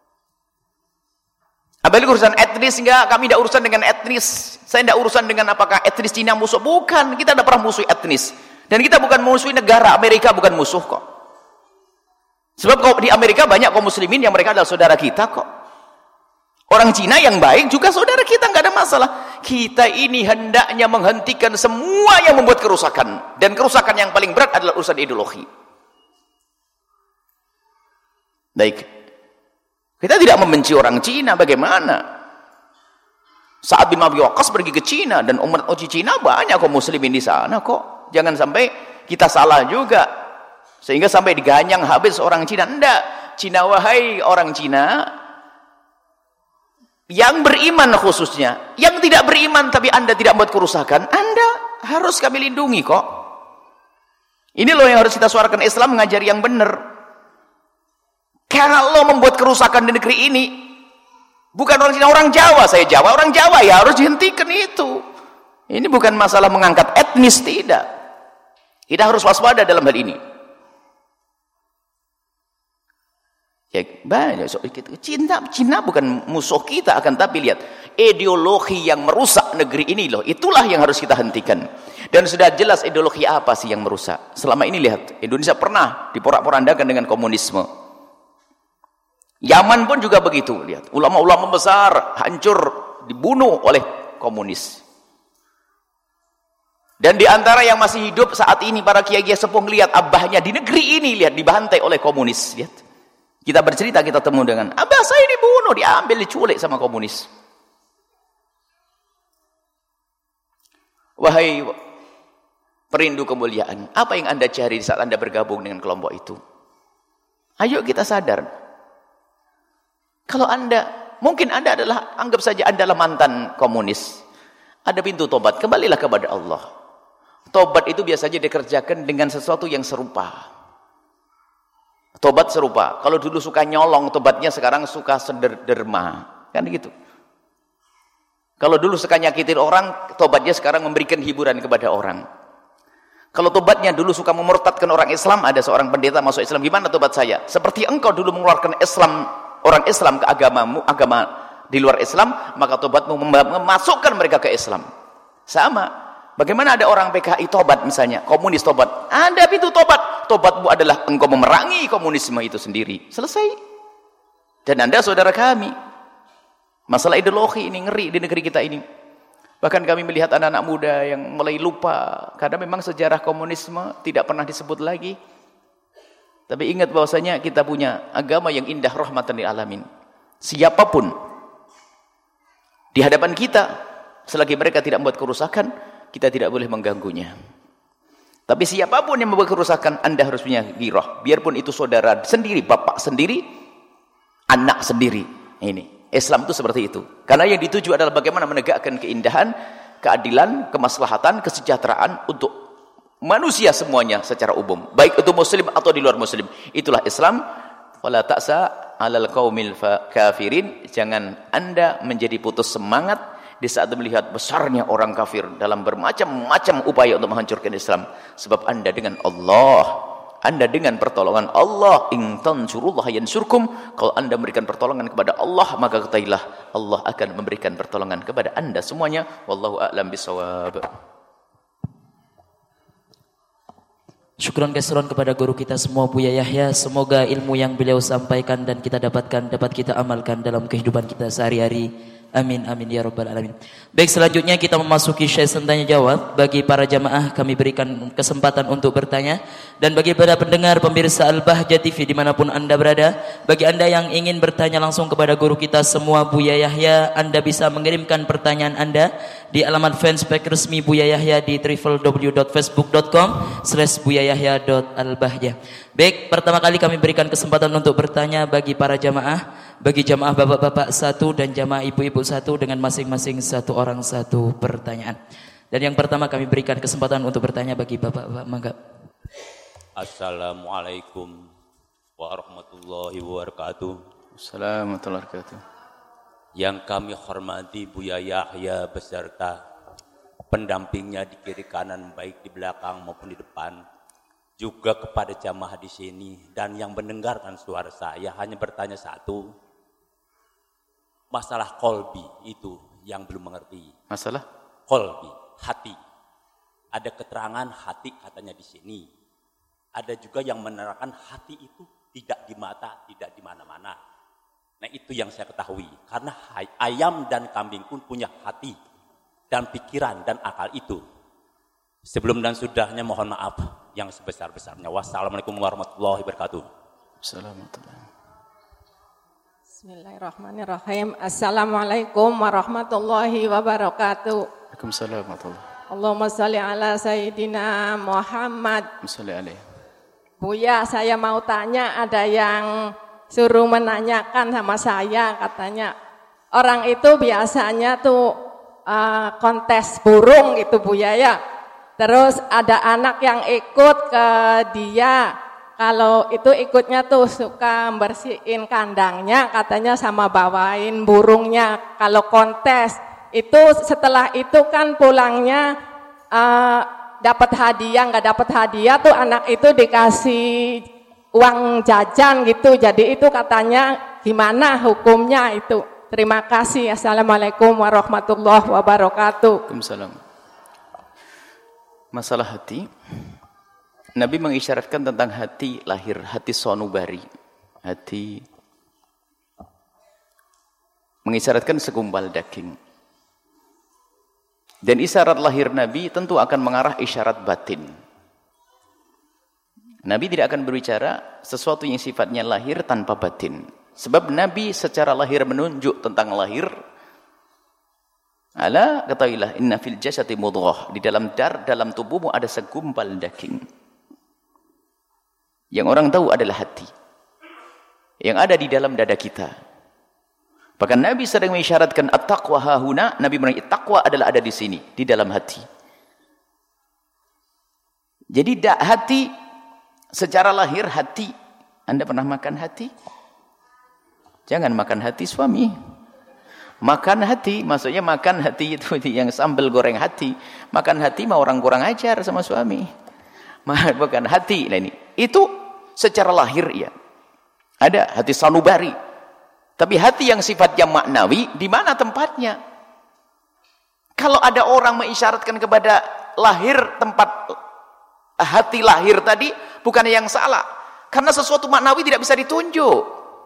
Apalagi urusan etnis, enggak, kami tidak urusan dengan etnis. Saya tidak urusan dengan apakah etnis Cina musuh, bukan. Kita tidak pernah musuh etnis. Dan kita bukan musuh negara, Amerika bukan musuh kok. Sebab di Amerika banyak kaum muslimin yang mereka adalah saudara kita kok. Orang Cina yang baik juga saudara kita, enggak ada masalah. Kita ini hendaknya menghentikan semua yang membuat kerusakan. Dan kerusakan yang paling berat adalah urusan ideologi. Baik. Kita tidak membenci orang Cina, bagaimana? Sa'ad bin Abi Waqqas pergi ke Cina dan umat Cina banyak kaum muslimin di sana kok. Jangan sampai kita salah juga. Sehingga sampai diganyang habis orang Cina. Enggak. Cina, wahai orang Cina yang beriman khususnya, yang tidak beriman tapi Anda tidak membuat kerusakan, Anda harus kami lindungi kok. Ini loh yang harus kita suarakan. Islam mengajari yang benar. Kalau membuat kerusakan di negeri ini, bukan orang Cina, orang Jawa, saya Jawa, orang Jawa ya harus dihentikan itu. Ini bukan masalah mengangkat etnis, tidak. Kita harus waspada dalam hal ini. Ya, banyak Cina bukan musuh kita, akan tapi lihat ideologi yang merusak negeri ini loh, itulah yang harus kita hentikan. Dan sudah jelas ideologi apa sih yang merusak. Selama ini lihat, Indonesia pernah diporak-porandakan dengan komunisme. Yaman pun juga begitu, lihat ulama-ulama besar hancur dibunuh oleh komunis. Dan di antara yang masih hidup saat ini para kiai-kiai sepuh lihat abahnya di negeri ini lihat dibantai oleh komunis, lihat. Kita bercerita, kita temu dengan abah saya dibunuh, diambil, diculik sama komunis. Wahai perindu kemuliaan, apa yang Anda cari saat Anda bergabung dengan kelompok itu? Ayo kita sadar. Kalau Anda, mungkin Anda adalah, anggap saja Anda adalah mantan komunis. Ada pintu tobat, kembalilah kepada Allah. Tobat itu biasanya dikerjakan dengan sesuatu yang serupa. Tobat serupa. Kalau dulu suka nyolong, tobatnya sekarang suka sederma. Kan gitu. Kalau dulu suka nyakitin orang, tobatnya sekarang memberikan hiburan kepada orang. Kalau tobatnya dulu suka memurtadkan orang Islam, ada seorang pendeta masuk Islam, gimana tobat saya? Seperti engkau dulu mengeluarkan Islam, orang Islam ke agamamu, agama di luar Islam, maka tobatmu memasukkan mereka ke Islam. Sama. Bagaimana ada orang PKI tobat misalnya, komunis tobat, ada pintu tobat. Tobatmu adalah engkau memerangi komunisme itu sendiri. Selesai. Dan Anda saudara kami. Masalah ideologi ini ngeri di negeri kita ini. Bahkan kami melihat anak-anak muda yang mulai lupa. Karena memang sejarah komunisme tidak pernah disebut lagi. Tapi ingat bahwasanya kita punya agama yang indah, rahmatan lil alamin. Siapapun di hadapan kita, selagi mereka tidak membuat kerusakan, kita tidak boleh mengganggunya. Tapi siapapun yang membuat kerusakan, Anda harus punya ghirah. Biarpun itu saudara sendiri, bapak sendiri, anak sendiri. Ini Islam itu seperti itu. Karena yang dituju adalah bagaimana menegakkan keindahan, keadilan, kemaslahatan, kesejahteraan untuk manusia semuanya secara umum. Baik itu muslim atau di luar muslim. Itulah Islam. Wala ta'sa 'alal qaumil kafirin. Jangan Anda menjadi putus semangat di saat melihat besarnya orang kafir dalam bermacam-macam upaya untuk menghancurkan Islam. Sebab Anda dengan Allah, Anda dengan pertolongan Allah, in tansurullaha yansurkum. Kalau Anda memberikan pertolongan kepada Allah, maka ketahuilah Allah akan memberikan pertolongan kepada Anda semuanya. Wallahu a'lam bishawab. Syukron keseruan kepada guru kita semua Buya Yahya. Semoga ilmu yang beliau sampaikan dan kita dapatkan dapat kita amalkan dalam kehidupan kita sehari-hari. Amin, amin ya rabbal alamin. Baik, selanjutnya kita memasuki sesi tanya jawab. Bagi para jamaah kami berikan kesempatan untuk bertanya, dan bagi para pendengar pemirsa Al-Bahjah TV dimanapun anda berada, bagi anda yang ingin bertanya langsung kepada guru kita semua Buya Yahya, anda bisa mengirimkan pertanyaan anda di alamat fanspage resmi Buya Yahya di www.facebook.com/buyayahya.albahjah. Baik, pertama kali kami berikan kesempatan untuk bertanya bagi para jamaah, bagi jamaah bapak-bapak satu dan jamaah ibu-ibu satu, dengan masing-masing satu orang satu pertanyaan. Dan yang pertama kami berikan kesempatan untuk bertanya bagi bapak-bapak. Mangga. Assalamualaikum warahmatullahi wabarakatuh. Assalamualaikum warahmatullahi wabarakatuh. Yang kami hormati Buya Yahya beserta pendampingnya di kiri kanan, baik di belakang maupun di depan, juga kepada jamaah di sini dan yang mendengarkan suara saya, hanya bertanya satu, masalah kolbi itu yang belum mengerti. Masalah Kolbi, hati. Ada keterangan hati katanya di sini. Ada juga yang menerangkan hati itu tidak di mata, tidak di mana-mana. Nah, itu yang saya ketahui. Karena ayam dan kambing pun punya hati dan pikiran dan akal itu. Sebelum dan sudahnya mohon maaf yang sebesar-besarnya. Wassalamualaikum warahmatullahi wabarakatuh. Assalamualaikum. Bismillahirrahmanirrahim. Assalamualaikum warahmatullahi wabarakatuh. Waalaikumsalam warahmatullahi. Allahumma salli ala Sayyidina Muhammad. Salli alaihi. Buya, saya mau tanya, ada yang suruh menanyakan sama saya, katanya orang itu biasanya tuh kontes burung gitu Buya ya. Terus ada anak yang ikut ke dia, kalau itu ikutnya tuh suka bersihin kandangnya, katanya sama bawain burungnya. Kalau kontes itu setelah itu kan pulangnya dapat hadiah, nggak dapat hadiah tuh anak itu dikasih uang jajan gitu. Jadi itu katanya gimana hukumnya itu? Terima kasih. Assalamualaikum warahmatullahi wabarakatuh. Waalaikumsalam. Masalah hati, Nabi mengisyaratkan tentang hati lahir, hati sonubari, hati mengisyaratkan segumpal daging. Dan isyarat lahir Nabi tentu akan mengarah isyarat batin. Nabi tidak akan berbicara sesuatu yang sifatnya lahir tanpa batin. Sebab Nabi secara lahir menunjuk tentang lahir. Ala ketahuilah inna fil jasadi mudghah, di dalam dalam tubuhmu ada segumpal daging. Yang orang tahu adalah hati. Yang ada di dalam dada kita. Bahkan Nabi sering mengisyaratkan at-taqwa hahuna, Nabi menyebut takwa adalah ada di sini, di dalam hati. Jadi hati secara lahir hati. Anda pernah makan hati? Jangan makan hati suami. Makan hati, maksudnya makan hati itu yang sambal goreng hati. Makan hati mah orang kurang ajar sama suami. Bukan hati. Nah ini, itu secara lahir ya. Ada hati sanubari. Tapi hati yang sifatnya maknawi, di mana tempatnya? Kalau ada orang mengisyaratkan kepada lahir, tempat hati lahir tadi, bukan yang salah. Karena sesuatu maknawi tidak bisa ditunjuk.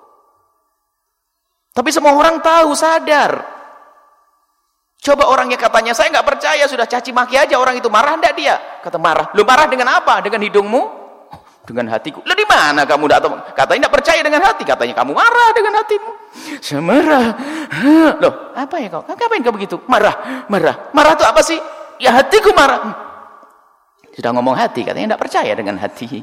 Tapi semua orang tahu, sadar. Coba orangnya katanya, saya nggak percaya, sudah caci maki aja orang itu, marah enggak dia? Kata marah. Lu marah dengan apa? Dengan hidungmu? Dengan hatiku. Lah di mana kamu enggak tahu? Katanya enggak percaya dengan hati, katanya kamu marah dengan hatimu. Saya marah. Loh, apa ya kau? Ngapain kau begitu? Marah. Marah itu apa sih? Ya hatiku marah. Sudah ngomong hati, katanya enggak percaya dengan hati.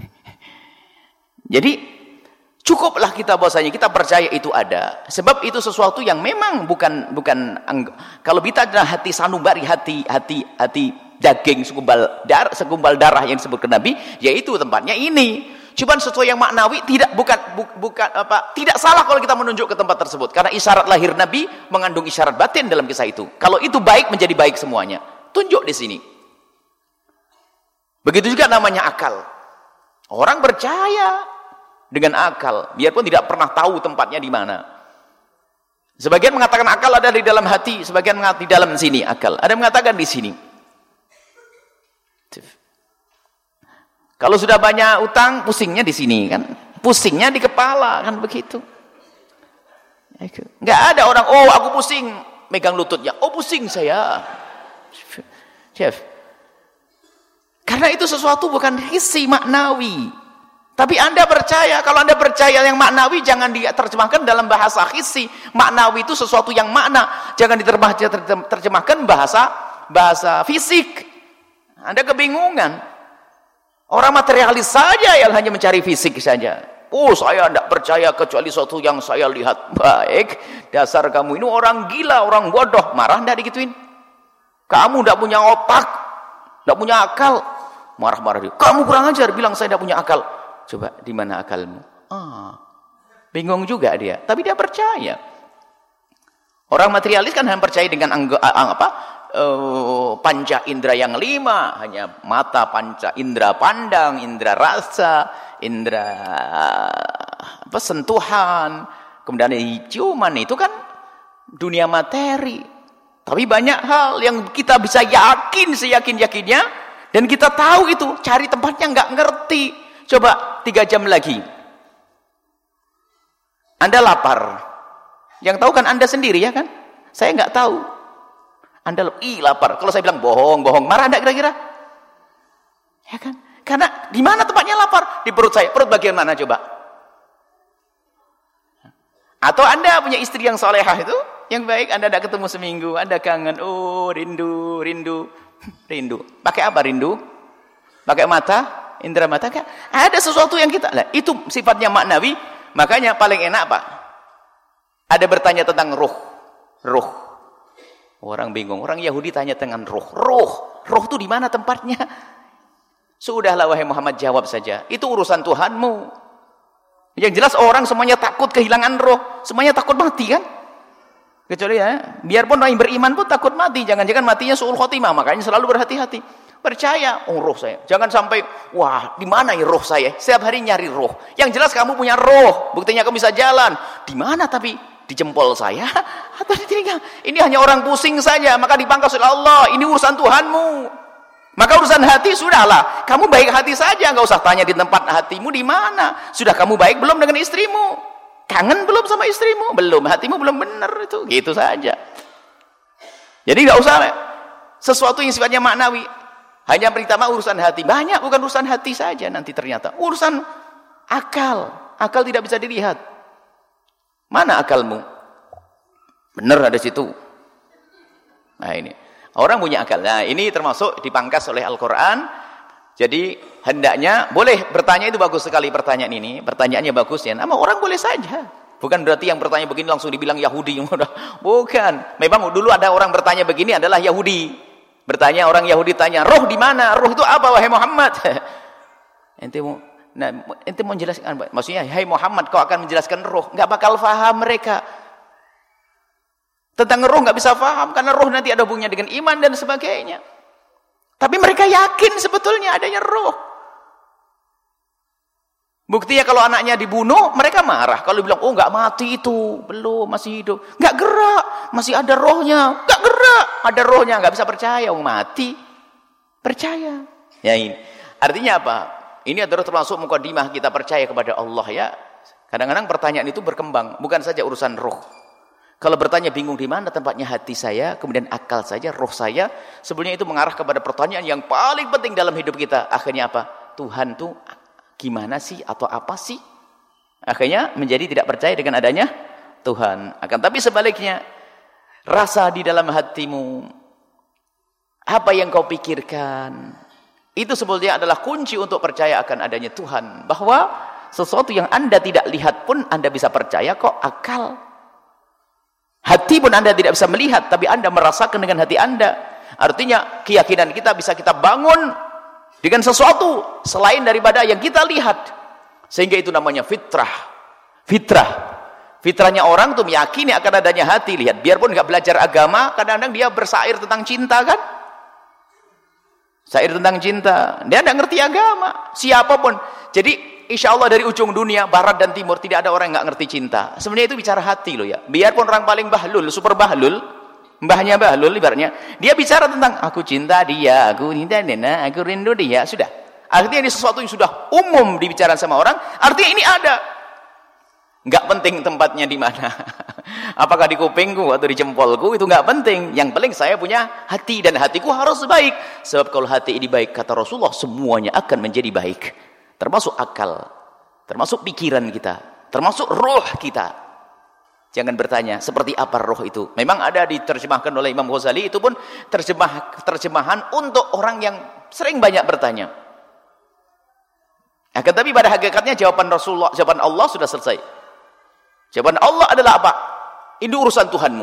Jadi cukuplah kita bahwasanya kita percaya itu ada. Sebab itu sesuatu yang memang bukan kalau kita adalah hati sanubari, hati daging segumpal darah yang disebutkan Nabi, yaitu tempatnya ini. Cuman sesuatu yang maknawi tidak salah kalau kita menunjuk ke tempat tersebut, karena isyarat lahir Nabi mengandung isyarat batin dalam kisah itu. Kalau itu baik menjadi baik semuanya. Tunjuk di sini. Begitu juga namanya akal. Orang percaya dengan akal, biarpun tidak pernah tahu tempatnya di mana. Sebagian mengatakan akal ada di dalam hati, sebagian mengatakan di dalam sini akal. Ada yang mengatakan di sini. Kalau sudah banyak utang, pusingnya di sini kan, pusingnya di kepala kan begitu. Nggak ada orang, oh aku pusing, megang lututnya, oh pusing saya. Chef. Karena itu sesuatu bukan hissi, maknawi. Tapi Anda percaya, kalau Anda percaya yang maknawi, jangan diterjemahkan dalam bahasa hissi. Maknawi itu sesuatu yang makna, jangan diterjemahkan bahasa fisik. Anda kebingungan. Orang materialis saja yang hanya mencari fisik saja. Oh, saya tidak percaya kecuali sesuatu yang saya lihat. Baik, dasar kamu ini orang gila, orang bodoh. Marah tidak digituin? Kamu tidak punya otak, tidak punya akal. Marah-marah dia. Kamu kurang ajar, bilang saya tidak punya akal. Coba, di mana akalmu? Bingung juga dia. Tapi dia percaya. Orang materialis kan hanya percaya dengan panca indera yang 5. Hanya mata, panca indera pandang, indera rasa, indera sentuhan, kemudian ciuman. Itu kan dunia materi. Tapi banyak hal yang kita bisa yakin seyakin-yakinnya, dan kita tahu itu, cari tempatnya nggak ngerti. Coba 3 jam lagi, Anda lapar. Yang tahu kan Anda sendiri, ya kan? Saya nggak tahu. Anda lapar. Kalau saya bilang bohong, marah enggak kira-kira? Ya kan? Karena di mana tempatnya lapar? Di perut saya. Perut bagian mana coba? Atau Anda punya istri yang solehah itu, yang baik, Anda tidak ketemu seminggu, Anda kangen, oh rindu. Pakai apa rindu? Pakai mata? Indera mata kan? Ada sesuatu yang kita, itu sifatnya maknawi. Makanya paling enak apa? Ada bertanya tentang ruh. Orang bingung. Orang Yahudi tanya tentang ruh. Ruh itu di mana tempatnya? Sudahlah wahai Muhammad, jawab saja. Itu urusan Tuhanmu. Yang jelas orang semuanya takut kehilangan roh. Semuanya takut mati kan? Kecuali ya, biarpun orang yang beriman pun takut mati. Jangan-jangan matinya su'ul khotimah. Makanya selalu berhati-hati. Percaya, roh saya. Jangan sampai, wah, di mana ya roh saya? Setiap hari nyari roh. Yang jelas kamu punya roh. Buktinya kamu bisa jalan. Di mana tapi? Di jempol saya atau di telinga? Ini hanya orang pusing saja, maka dipangkas oleh Allah. Ini urusan Tuhanmu. Maka urusan hati sudahlah. Kamu baik hati saja, nggak usah tanya di tempat hatimu di mana. Sudah kamu baik belum dengan istrimu? Kangen belum sama istrimu? Belum. Hatimu belum benar itu. Gitu saja. Jadi nggak usah sesuatu yang sifatnya maknawi. Hanya pertama urusan hati. Banyak bukan urusan hati saja nanti ternyata. Urusan akal. Akal tidak bisa dilihat. Mana akalmu? Benar ada situ. Nah ini. Orang punya akal. Nah ini termasuk dipangkas oleh Al-Quran. Jadi hendaknya, boleh bertanya itu bagus sekali pertanyaan ini. Pertanyaannya bagus ya. Nama orang boleh saja. Bukan berarti yang bertanya begini langsung dibilang Yahudi. Bukan. Memang dulu ada orang bertanya begini adalah Yahudi. Bertanya, orang Yahudi tanya, roh di mana? Roh itu apa wahai Muhammad? Ente mau menjelaskan, maksudnya, hai Muhammad, kau akan menjelaskan roh? Nggak bakal faham mereka. Tentang roh nggak bisa faham, karena roh nanti ada hubungannya dengan iman dan sebagainya. Tapi mereka yakin sebetulnya adanya roh. Buktinya kalau anaknya dibunuh, mereka marah. Kalau bilang, oh nggak mati itu, belum, masih hidup. Nggak gerak, masih ada rohnya. Nggak gerak, ada rohnya, nggak bisa percaya. Mati, percaya. Ya ini. Artinya apa? Ini adalah termasuk mukadimah kita percaya kepada Allah ya. Kadang-kadang pertanyaan itu berkembang, bukan saja urusan roh. Kalau bertanya bingung di mana tempatnya hati saya, kemudian akal saja, roh saya, sebenarnya itu mengarah kepada pertanyaan yang paling penting dalam hidup kita. Akhirnya apa? Tuhan tuh gimana sih atau apa sih? Akhirnya menjadi tidak percaya dengan adanya Tuhan. Akan tapi sebaliknya, rasa di dalam hatimu, apa yang kau pikirkan, itu sebetulnya adalah kunci untuk percaya akan adanya Tuhan. Bahwa sesuatu yang Anda tidak lihat pun Anda bisa percaya kok. Akal, hati pun Anda tidak bisa melihat, tapi Anda merasakan dengan hati Anda. Artinya keyakinan kita bisa kita bangun dengan sesuatu selain daripada yang kita lihat. Sehingga itu namanya fitrah. Fitrahnya orang tuh meyakini akan adanya hati. Lihat, biarpun nggak belajar agama, kadang-kadang dia bersair tentang cinta kan? Sair tentang cinta. Dia tidak ngerti agama. Siapapun. Jadi insya Allah dari ujung dunia, barat dan timur, tidak ada orang yang nggak ngerti cinta. Sebenarnya itu bicara hati loh ya. Biarpun orang paling bahlul, super bahlul, mbahnya bahlul ibaratnya, dia bicara tentang aku cinta dia, aku cinta Nena, aku rindu dia. Sudah. Artinya ini sesuatu yang sudah umum dibicarakan sama orang. Artinya ini ada. Nggak penting tempatnya di mana. Apakah di kupingku atau di jempolku itu nggak penting. Yang penting saya punya hati dan hatiku harus baik. Sebab kalau hati ini baik, kata Rasulullah, semuanya akan menjadi baik. Termasuk akal, termasuk pikiran kita, termasuk roh kita. Jangan bertanya seperti apa roh itu. Memang ada diterjemahkan oleh Imam Ghazali, itu pun terjemahan untuk orang yang sering banyak bertanya. Akan tapi pada hakikatnya jawaban Rasulullah, jawaban Allah sudah selesai. Jawaban Allah adalah apa? Ini urusan Tuhanmu.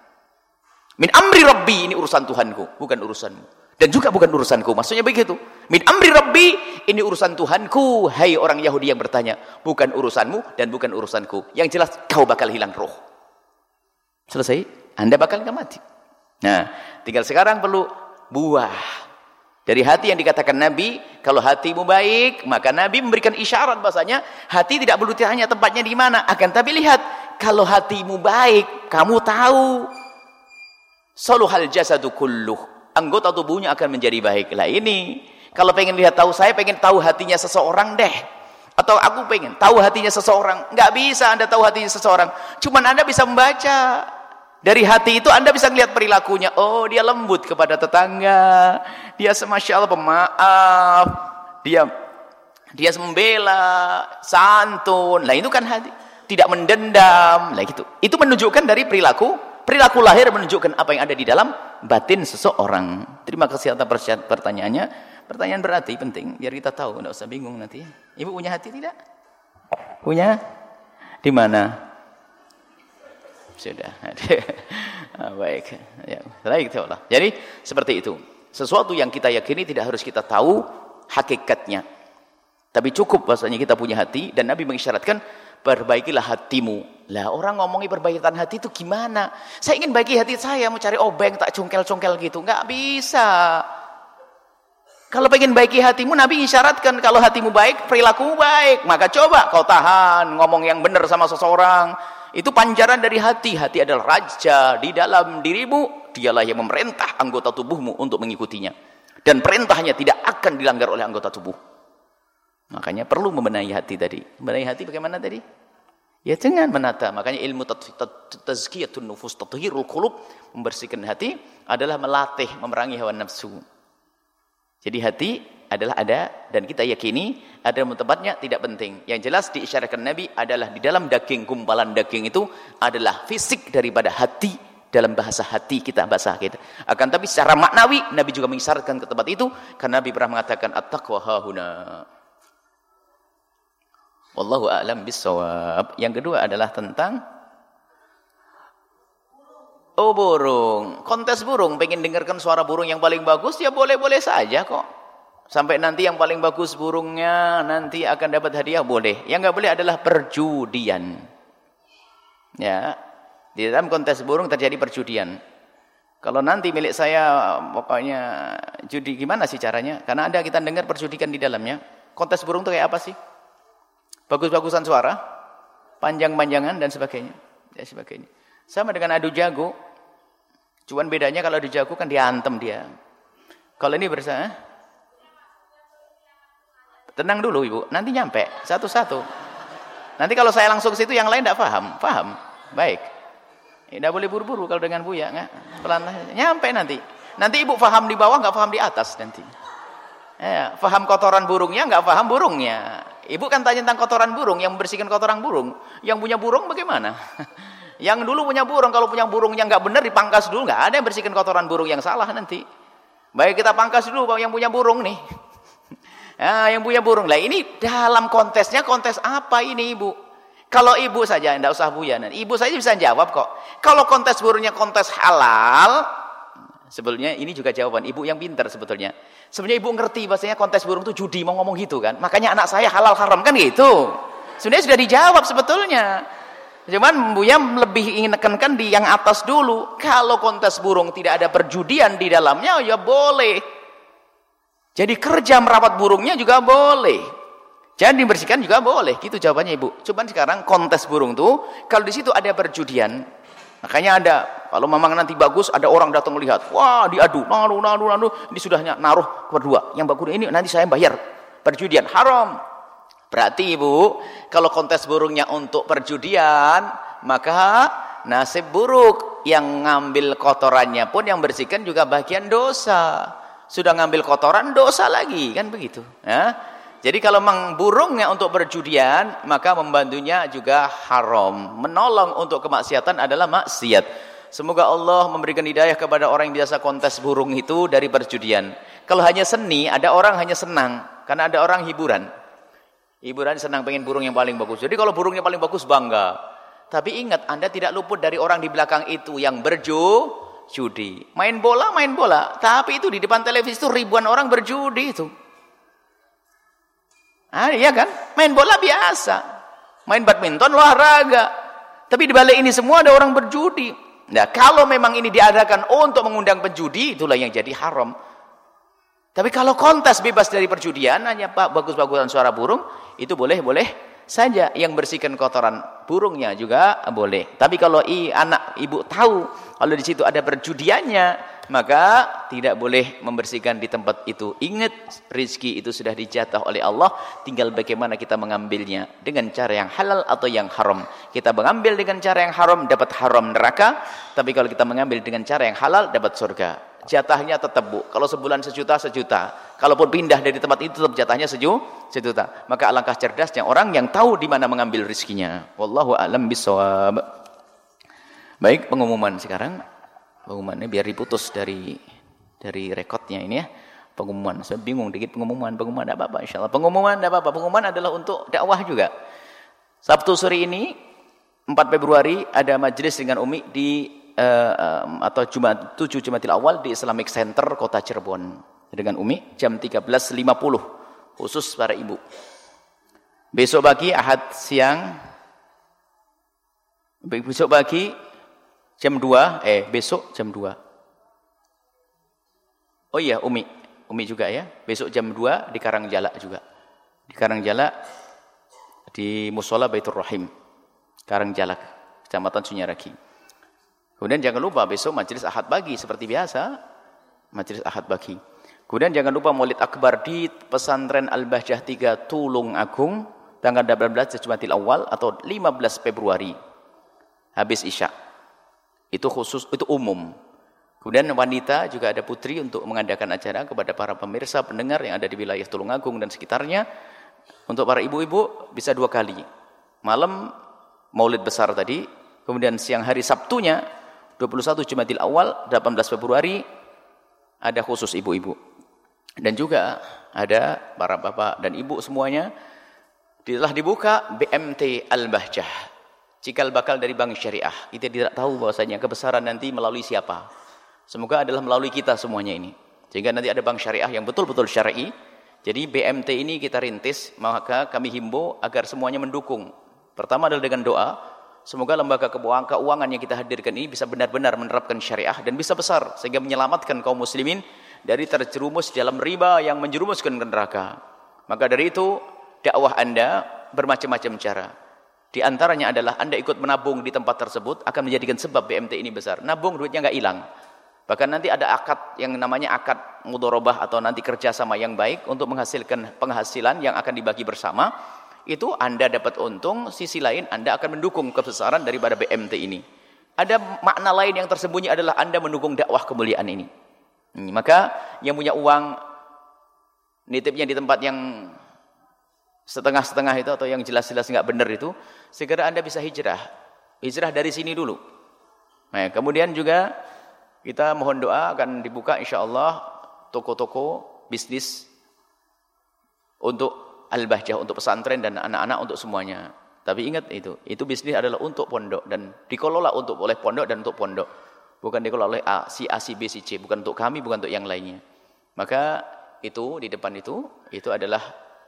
Min amri Rabbi, ini urusan Tuhanku, bukan urusanmu. Dan juga bukan urusanku. Maksudnya begitu. Min amri Rabbi, ini urusan Tuhanku. Hai orang Yahudi yang bertanya, bukan urusanmu dan bukan urusanku. Yang jelas kau bakal hilang roh. Selesai, Anda bakal mati. Nah, tinggal sekarang perlu buah. Dari hati yang dikatakan Nabi, kalau hatimu baik, maka Nabi memberikan isyarat bahasanya hati tidak perlu ditanya tempatnya di mana. Akan tapi lihat, kalau hatimu baik, kamu tahu saluhal jasadu kulluh, anggota tubuhnya akan menjadi baik. Lah ini, kalau pengen lihat tahu, saya pengen tahu hatinya seseorang deh. Atau aku pengen tahu hatinya seseorang. Nggak bisa Anda tahu hatinya seseorang. Cuman Anda bisa membaca. Dari hati itu Anda bisa melihat perilakunya. Oh, dia lembut kepada tetangga. Dia Masya Allah pemaaf. Dia membela, santun. Lah itu kan hati. Tidak mendendam. Lah gitu. Itu menunjukkan dari perilaku. Perilaku lahir menunjukkan apa yang ada di dalam batin seseorang. Terima kasih atas pertanyaannya. Pertanyaan berarti penting. Biar kita tahu. Tidak usah bingung nanti. Ibu punya hati tidak? Punya? Di mana? Sudah. Baik. Ya, baik Allah. Jadi seperti itu. Sesuatu yang kita yakini tidak harus kita tahu hakikatnya. Tapi cukup bahasanya kita punya hati dan Nabi mengisyaratkan perbaikilah hatimu. Lah orang ngomongin perbaikan hati itu gimana? Saya ingin baiki hati saya, mau cari obeng tak congkel-congkel gitu. Enggak bisa. Kalau pengen baiki hatimu, Nabi isyaratkan kalau hatimu baik, perilakumu baik. Maka coba kau tahan ngomong yang benar sama seseorang. Itu pancaran dari hati. Hati adalah raja di dalam dirimu. Dialah yang memerintah anggota tubuhmu untuk mengikutinya. Dan perintahnya tidak akan dilanggar oleh anggota tubuh. Makanya perlu membenahi hati tadi. Membenahi hati bagaimana tadi? Ya dengan menata. Makanya ilmu tazkiyatun nufus, tathhirul qulub, membersihkan hati adalah melatih, memerangi hawa nafsu. Jadi hati adalah ada dan kita yakini ada tempatnya tidak penting. Yang jelas diisyaratkan Nabi adalah di dalam daging, gumpalan daging itu adalah fisik daripada hati dalam bahasa hati kita, bahasa kita. Akan tapi secara maknawi Nabi juga mengisyaratkan ke tempat itu karena Nabi pernah mengatakan at-taqwa hahuna. Wallahu a'lam bissawab. Yang kedua adalah tentang burung. Kontes burung, pengen dengarkan suara burung yang paling bagus ya boleh-boleh saja kok. Sampai nanti yang paling bagus burungnya nanti akan dapat hadiah boleh. Yang enggak boleh adalah perjudian. Ya. Di dalam kontes burung terjadi perjudian. Kalau nanti milik saya pokoknya judi gimana sih caranya? Karena ada kita dengar perjudikan di dalamnya. Kontes burung itu kayak apa sih? Bagus-bagusan suara, panjang-panjangan dan sebagainya. Dan sebagainya. Sama dengan adu jago. Cuman bedanya kalau adu jago kan diantem dia. Kalau ini bersama tenang dulu Ibu, nanti nyampe satu-satu. Nanti kalau saya langsung ke situ yang lain tidak paham. Paham? Baik. Tidak boleh buru-buru kalau dengan Buya, enggak. Pelan nyampe nanti. Nanti Ibu paham di bawah, enggak paham di atas nanti. Ya, paham kotoran burungnya, enggak paham burungnya. Ibu kan tanya tentang kotoran burung, yang membersihkan kotoran burung. Yang punya burung bagaimana? Yang dulu punya burung, kalau punya burung yang enggak benar dipangkas dulu, enggak ada yang bersihkan kotoran burung yang salah nanti. Baik kita pangkas dulu yang punya burung nih. Ya, yang punya burung. Lah ini dalam kontesnya kontes apa ini Ibu? Kalau Ibu saja, enggak usah Buya. Ibu saja bisa jawab kok. Kalau kontes burungnya kontes halal, sebetulnya ini juga jawaban Ibu yang pintar sebetulnya. Sebenarnya Ibu ngerti bahasanya kontes burung itu judi, mau ngomong gitu kan. Makanya anak saya halal haram kan gitu. Sebenarnya sudah dijawab sebetulnya. Cuman Buya lebih ingin nekankan di yang atas dulu. Kalau kontes burung tidak ada perjudian di dalamnya, ya boleh. Jadi kerja merawat burungnya juga boleh. Jadi dibersihkan juga boleh. Gitu jawabannya Ibu. Cuman sekarang kontes burung tuh kalau di situ ada perjudian. Makanya ada kalau memang nanti bagus ada orang datang melihat. Wah, diadu. Naruh. Ini sudahnya naruh kedua. Yang bagus ini nanti saya bayar. Perjudian haram. Berarti Ibu, kalau kontes burungnya untuk perjudian, maka nasib buruk. Yang ngambil kotorannya pun yang bersihkan juga bagian dosa. Sudah ngambil kotoran, dosa lagi, kan begitu. Ya. Jadi kalau memang burungnya untuk perjudian, maka membantunya juga haram. Menolong untuk kemaksiatan adalah maksiat. Semoga Allah memberikan hidayah kepada orang yang biasa kontes burung itu dari perjudian. Kalau hanya seni, ada orang hanya senang. Karena ada orang hiburan. Hiburan senang pengen burung yang paling bagus. Jadi kalau burungnya paling bagus, bangga. Tapi ingat, Anda tidak luput dari orang di belakang itu yang judi. Main bola. Tapi itu di depan televisi itu ribuan orang berjudi itu. Iya kan? Main bola biasa. Main badminton, olahraga. Tapi di balik ini semua ada orang berjudi. Nah, kalau memang ini diadakan untuk mengundang penjudi, itulah yang jadi haram. Tapi kalau kontes bebas dari perjudian, hanya bagus-bagusan suara burung, itu boleh saja. Yang bersihkan kotoran burungnya juga boleh. Tapi kalau anak ibu tahu kalau di situ ada perjudiannya, maka tidak boleh membersihkan di tempat itu. Ingat, rezeki itu sudah dijatah oleh Allah, tinggal bagaimana kita mengambilnya, dengan cara yang halal atau yang haram. Kita mengambil dengan cara yang haram, dapat haram neraka. Tapi kalau kita mengambil dengan cara yang halal, dapat surga. Jatahnya tetap, Bu. Kalau sebulan sejuta. Kalaupun pindah dari tempat itu, tetap jatahnya sejuta. Maka alangkah cerdasnya orang yang tahu di mana mengambil rezekinya. Wallahu a'lam bishawab. Baik, pengumuman sekarang. Pengumumannya biar diputus dari rekodnya ini ya. Pengumuman. Saya bingung dikit pengumuman enggak apa-apa insyaallah. Pengumuman enggak apa-apa. Pengumuman adalah untuk dakwah juga. Sabtu sore ini 4 Februari ada majelis dengan Umi di atau 7 Jumatil Awal di Islamic Center Kota Cirebon dengan Umi jam 13.50 khusus para ibu. Besok pagi Ahad siang, besok pagi jam 2, besok jam 2. Oh iya, Umi juga ya. Besok jam 2 di Karangjala juga. Di Karangjala di Mushola Baitur Rahim. Karangjala, Kecamatan Sunyaragi. Kemudian jangan lupa besok majelis Ahad pagi seperti biasa. Majelis Ahad pagi. Kemudian jangan lupa Maulid Akbar di Pesantren Al-Bahjah 3 Tulung Agung tanggal 18 Jumatil Awal atau 15 Februari. Habis Isya. Itu khusus, itu umum. Kemudian wanita juga ada putri untuk mengadakan acara kepada para pemirsa, pendengar yang ada di wilayah Tulungagung dan sekitarnya. Untuk para ibu-ibu bisa 2 kali. Malam Maulid besar tadi, kemudian siang hari Sabtunya 21 Jumatil Awal 18 Februari ada khusus ibu-ibu. Dan juga ada para bapak dan ibu semuanya telah dibuka BMT Al-Bahjah. Cikal bakal dari Bank Syariah. Kita tidak tahu bahwasanya kebesaran nanti melalui siapa. Semoga adalah melalui kita semuanya ini. Sehingga nanti ada Bank Syariah yang betul-betul syar'i. Jadi BMT ini kita rintis, maka kami himbau agar semuanya mendukung. Pertama adalah dengan doa. Semoga lembaga keuangan yang kita hadirkan ini bisa benar-benar menerapkan syariah dan bisa besar sehingga menyelamatkan kaum muslimin dari terjerumus dalam riba yang menjerumuskan ke neraka. Maka dari itu dakwah Anda bermacam-macam cara. Di antaranya adalah Anda ikut menabung di tempat tersebut akan menjadikan sebab BMT ini besar. Nabung duitnya enggak hilang. Bahkan nanti ada akad yang namanya akad mudharabah atau nanti kerjasama yang baik untuk menghasilkan penghasilan yang akan dibagi bersama. Itu Anda dapat untung, sisi lain Anda akan mendukung kebesaran daripada BMT ini. Ada makna lain yang tersembunyi adalah Anda mendukung dakwah kemuliaan ini. Maka yang punya uang nitipnya di tempat yang setengah-setengah itu atau yang jelas-jelas enggak benar itu, segera Anda bisa hijrah. Hijrah dari sini dulu. Nah, kemudian juga kita mohon doa akan dibuka insyaallah toko-toko bisnis untuk Al-Bahjah, untuk pesantren dan anak-anak, untuk semuanya. Tapi ingat itu bisnis adalah untuk pondok dan dikelola oleh pondok dan untuk pondok. Bukan dikelola oleh si A, si B, si C, bukan untuk kami, bukan untuk yang lainnya. Maka itu di depan itu adalah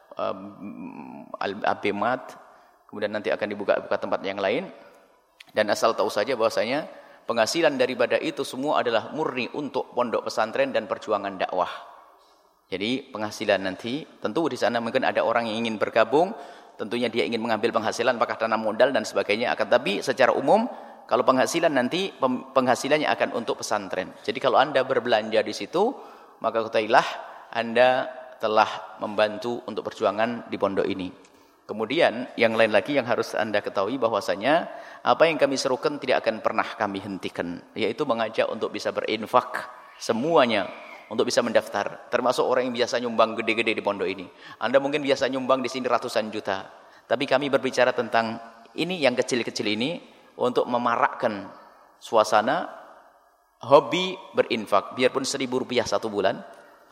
Al-Abimat, kemudian nanti akan dibuka tempat yang lain. Dan asal tahu saja bahwasanya penghasilan daripada itu semua adalah murni untuk pondok pesantren dan perjuangan dakwah. Jadi penghasilan nanti, tentu di sana mungkin ada orang yang ingin bergabung, tentunya dia ingin mengambil penghasilan, apakah tanam modal dan sebagainya. Tapi secara umum, kalau penghasilan nanti, penghasilannya akan untuk pesantren. Jadi kalau Anda berbelanja di situ, maka ketahuilah Anda telah membantu untuk perjuangan di pondok ini. Kemudian yang lain lagi yang harus Anda ketahui bahwasanya apa yang kami serukan tidak akan pernah kami hentikan, yaitu mengajak untuk bisa berinfak semuanya, untuk bisa mendaftar, termasuk orang yang biasa nyumbang gede-gede di pondok ini. Anda mungkin biasa nyumbang di sini ratusan juta, tapi kami berbicara tentang ini yang kecil-kecil ini untuk memarakkan suasana hobi berinfak, biarpun Rp1.000 satu bulan,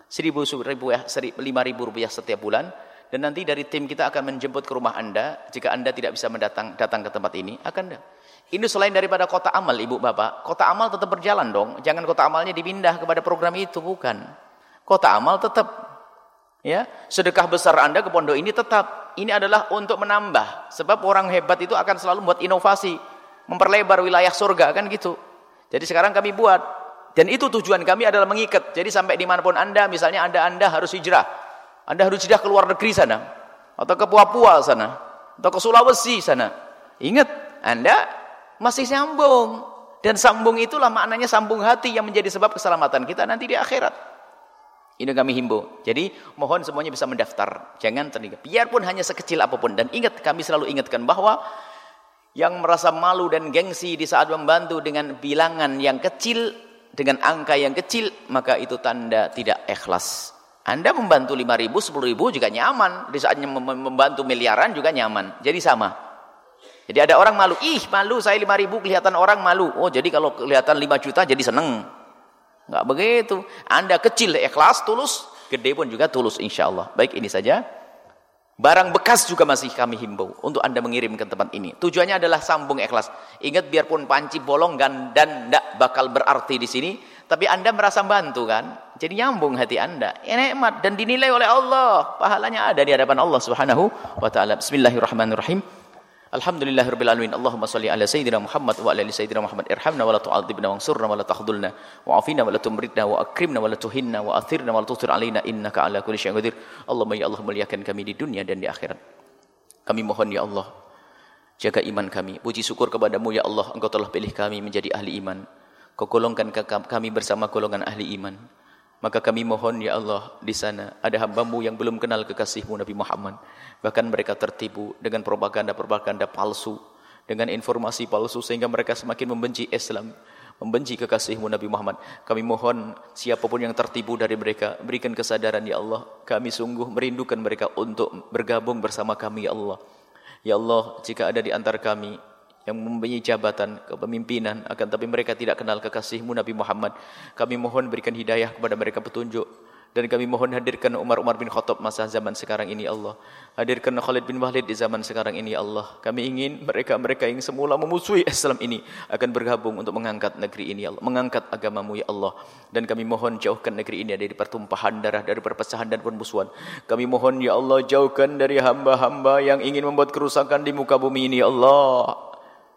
Rp5.000 setiap bulan. Dan nanti dari tim kita akan menjemput ke rumah Anda. Jika Anda tidak bisa datang ke tempat ini, akan ini selain daripada kota amal, ibu bapak, kota amal tetap berjalan dong. Jangan kota amalnya dipindah kepada program itu, bukan. Kota amal tetap, ya. Sedekah besar Anda ke pondok ini tetap. Ini adalah untuk menambah. Sebab orang hebat itu akan selalu membuat inovasi, memperlebar wilayah surga, kan gitu. Jadi sekarang kami buat. Dan itu tujuan kami adalah mengikat. Jadi sampai dimanapun Anda, misalnya Anda harus hijrah. Anda harus hijrah ke luar negeri sana, atau ke Papua sana, atau ke Sulawesi sana. Ingat, Anda masih sambung. Dan sambung itulah maknanya sambung hati yang menjadi sebab keselamatan kita nanti di akhirat. Ini kami himbau. Jadi mohon semuanya bisa mendaftar. Jangan terlibat. Biarpun hanya sekecil apapun. Dan ingat, kami selalu ingatkan bahwa yang merasa malu dan gengsi di saat membantu dengan bilangan yang kecil, dengan angka yang kecil, maka itu tanda tidak ikhlas. Anda membantu 5.000, 10.000 juga nyaman. Di saatnya membantu miliaran juga nyaman. Jadi sama. Jadi ada orang malu. Malu saya 5.000 kelihatan orang malu. Oh, jadi kalau kelihatan 5 juta jadi seneng. Enggak begitu. Anda kecil ikhlas, tulus. Gede pun juga tulus insya Allah. Baik, ini saja. Barang bekas juga masih kami himbau untuk Anda mengirim ke tempat ini. Tujuannya adalah sambung ikhlas. Ingat, biarpun panci bolong dan tidak bakal berarti di sini. Tapi Anda merasa bantu kan? Jadi nyambung hati Anda. Nikmat dan dinilai oleh Allah. Pahalanya ada di hadapan Allah Subhanahu wa taala. Bismillahirrahmanirrahim. Alhamdulillahirabbil alamin. Allahumma shalli ala sayyidina Muhammad wa ala ali sayyidina Muhammad. Irhamna wa la tu'adzibna wansurna wa la takhdhulna wa afina wa la tumritna wa akrimna wa la tuhinna wa athirna wa la tuthir alaina innaka ala kulli syai'in qadir. Allahumma ya Allah, muliakan kami di dunia dan di akhirat. Kami mohon ya Allah, jaga iman kami. Puji syukur kepadamu ya Allah, Engkau telah pilih kami menjadi ahli iman. Kau golongkan kami bersama golongan ahli iman. Maka kami mohon ya Allah, di sana ada hamba-Mu yang belum kenal kekasih-Mu Nabi Muhammad. Bahkan mereka tertipu dengan propaganda-propaganda palsu, dengan informasi palsu, sehingga mereka semakin membenci Islam, membenci kekasih-Mu Nabi Muhammad. Kami mohon siapapun yang tertipu dari mereka, berikan kesadaran ya Allah. Kami sungguh merindukan mereka untuk bergabung bersama kami ya Allah. Ya Allah, jika ada di antara kami yang mempunyai jabatan kepemimpinan, akan tapi mereka tidak kenal kekasih-Mu Nabi Muhammad, kami mohon berikan hidayah kepada mereka, petunjuk. Dan kami mohon hadirkan Umar bin Khattab masa zaman sekarang ini Allah. Hadirkan Khalid bin Walid di zaman sekarang ini Allah. Kami ingin mereka-mereka yang semula memusuhi Islam ini akan bergabung untuk mengangkat negeri ini Allah, mengangkat agama-Mu ya Allah. Dan kami mohon jauhkan negeri ini dari pertumpahan darah, dari perpecahan dan permusuhan. Kami mohon ya Allah, jauhkan dari hamba-hamba yang ingin membuat kerusakan di muka bumi ini ya Allah.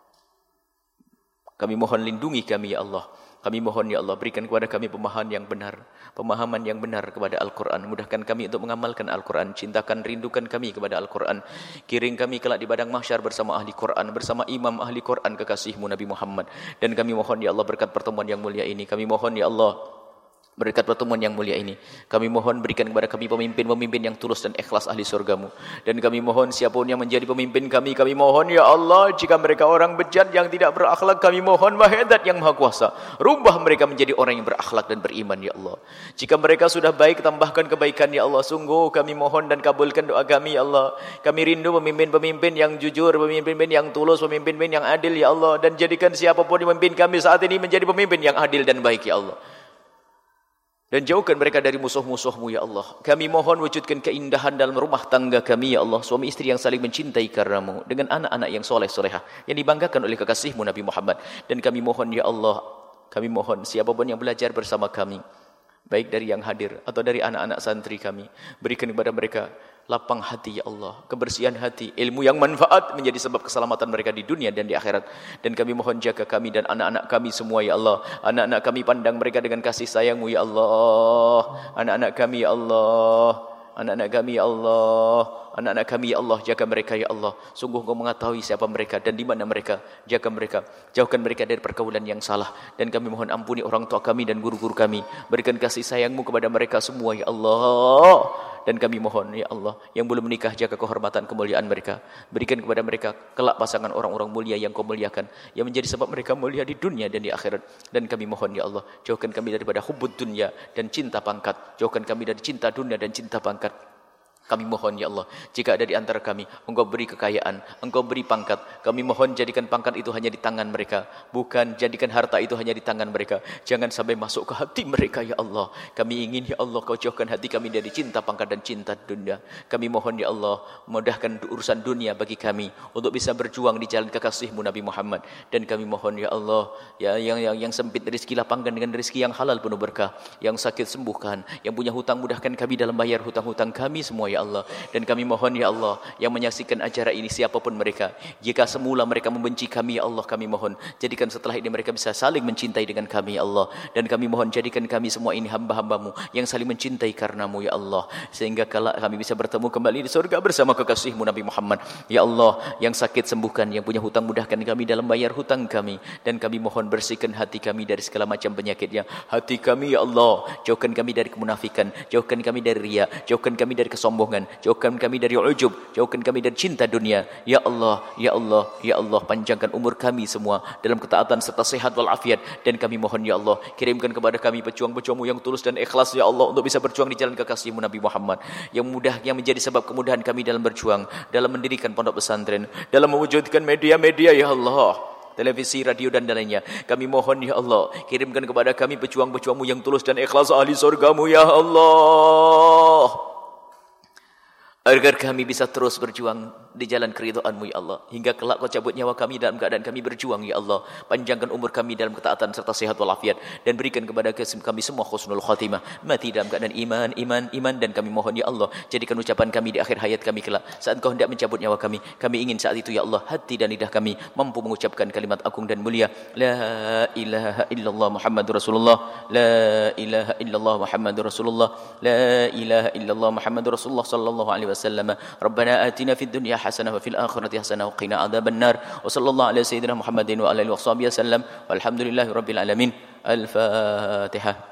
Kami mohon lindungi kami ya Allah. Kami mohon ya Allah, berikan kepada kami pemahaman yang benar kepada Al-Quran. Mudahkan kami untuk mengamalkan Al-Quran. Cintakan, rindukan kami kepada Al-Quran. Kiring kami kelak di padang mahsyar bersama ahli Quran, bersama imam ahli Quran kekasih-Mu Nabi Muhammad. Dan kami mohon ya Allah, berkat pertemuan yang mulia ini, kami mohon ya Allah, berkat pertemuan yang mulia ini, kami mohon berikan kepada kami pemimpin-pemimpin yang tulus dan ikhlas ahli surga-Mu. Dan kami mohon siapapun yang menjadi pemimpin kami mohon ya Allah, jika mereka orang bejat yang tidak berakhlak, kami mohon Maha yang Maha Kuasa, rubah mereka menjadi orang yang berakhlak dan beriman ya Allah. Jika mereka sudah baik, tambahkan kebaikan ya Allah. Sungguh kami mohon dan kabulkan doa kami ya Allah. Kami rindu pemimpin-pemimpin yang jujur, pemimpin-pemimpin yang tulus, pemimpin-pemimpin yang adil ya Allah. Dan jadikan siapapun yang memimpin kami saat ini menjadi pemimpin yang adil dan baik ya Allah. Dan jauhkan mereka dari musuh-musuh-Mu ya Allah. Kami mohon wujudkan keindahan dalam rumah tangga kami ya Allah. Suami istri yang saling mencintai karena-Mu, dengan anak-anak yang soleh-solehah, yang dibanggakan oleh kekasih-Mu Nabi Muhammad. Dan kami mohon ya Allah, kami mohon siapapun yang belajar bersama kami, baik dari yang hadir atau dari anak-anak santri kami, berikan kepada mereka lapang hati ya Allah, kebersihan hati, ilmu yang manfaat menjadi sebab keselamatan mereka di dunia dan di akhirat. Dan kami mohon jaga kami dan anak-anak kami semua ya Allah. Anak-anak kami pandang mereka dengan kasih sayang-Mu ya Allah. Anak-anak kami ya Allah, anak-anak kami ya Allah, anak-anak kami ya Allah, jaga mereka ya Allah. Sungguh Engkau mengetahui siapa mereka dan di mana mereka. Jaga mereka, jauhkan mereka dari pergaulan yang salah. Dan kami mohon ampuni orang tua kami dan guru-guru kami. Berikan kasih sayang-Mu kepada mereka semua ya Allah. Dan kami mohon ya Allah, yang belum menikah jaga kehormatan kemuliaan mereka. Berikan kepada mereka kelak pasangan orang-orang mulia yang Kau muliakan, yang menjadi sebab mereka mulia di dunia dan di akhirat. Dan kami mohon ya Allah, jauhkan kami daripada hubbud dunya dan cinta pangkat. Jauhkan kami dari cinta dunia dan cinta pangkat. Kami mohon ya Allah, jika ada di antara kami Engkau beri kekayaan, Engkau beri pangkat, kami mohon jadikan pangkat itu hanya di tangan mereka, bukan jadikan harta itu hanya di tangan mereka. Jangan sampai masuk ke hati mereka ya Allah. Kami ingin ya Allah Kau jauhkan hati kami dari cinta pangkat dan cinta dunia. Kami mohon ya Allah, mudahkan urusan dunia bagi kami untuk bisa berjuang di jalan kekasih-Mu Nabi Muhammad. Dan kami mohon ya Allah, ya yang sempit rezeki lapangkan dengan rezeki yang halal penuh berkah, yang sakit sembuhkan, yang punya hutang mudahkan kami dalam bayar hutang-hutang kami semua ya Allah. Dan kami mohon ya Allah, yang menyaksikan acara ini siapapun mereka, jika semula mereka membenci kami ya Allah, kami mohon jadikan setelah ini mereka bisa saling mencintai dengan kami ya Allah. Dan kami mohon jadikan kami semua ini hamba-hamba-Mu yang saling mencintai karena-Mu ya Allah, sehingga kelak kami bisa bertemu kembali di surga bersama kekasih-Mu Nabi Muhammad ya Allah. Yang sakit sembuhkan, yang punya hutang mudahkan kami dalam bayar hutang kami. Dan kami mohon bersihkan hati kami dari segala macam penyakitnya. Hati kami ya Allah, jauhkan kami dari kemunafikan, jauhkan kami dari riya, jauhkan kami dari kesombongan, jauhkan kami dari ujub, jauhkan kami dari cinta dunia ya Allah, ya Allah, ya Allah. Panjangkan umur kami semua dalam ketaatan serta sehat walafiat. Dan kami mohon ya Allah, kirimkan kepada kami pejuang-pejuang-Mu yang tulus dan ikhlas ya Allah, untuk bisa berjuang di jalan kekasih-Mu Nabi Muhammad, yang menjadi sebab kemudahan kami dalam berjuang, dalam mendirikan pondok pesantren, dalam mewujudkan media-media ya Allah, televisi, radio dan lainnya. Kami mohon ya Allah, kirimkan kepada kami pejuang-pejuang-Mu yang tulus dan ikhlas ahli surga-Mu ya Allah, agar kami bisa terus berjuang di jalan keridhaan-Mu ya Allah, hingga kelak Kau cabut nyawa kami dalam keadaan kami berjuang ya Allah. Panjangkan umur kami dalam ketaatan serta sehat walafiat, dan berikan kepada kami semua husnul khatimah, mati dalam keadaan iman. Dan kami mohon ya Allah, jadikan ucapan kami di akhir hayat kami kelak, saat Kau hendak mencabut nyawa kami. Kami ingin saat itu ya Allah, hati dan lidah kami mampu mengucapkan kalimat agung dan mulia, la ilaha illallah Muhammadur Rasulullah, la ilaha illallah Muhammadur Rasulullah, la ilaha illallah Muhammadur Rasulullah sallallahu alaihi wasallam. Rabbana atina fid dunya hasanah wa fil akhirati hasanah wa qina adzabannar. Wa sallallahu ala sayyidina Muhammadin wa ala alihi washabihi wasallam. Walhamdulillahi rabbil alamin. Al-Fatihah.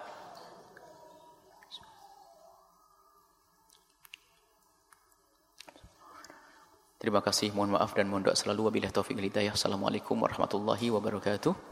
Terima kasih, mohon maaf dan mohon doa selalu. Wabillahi taufiq wal hidayah. Assalamualaikum warahmatullahi wabarakatuh.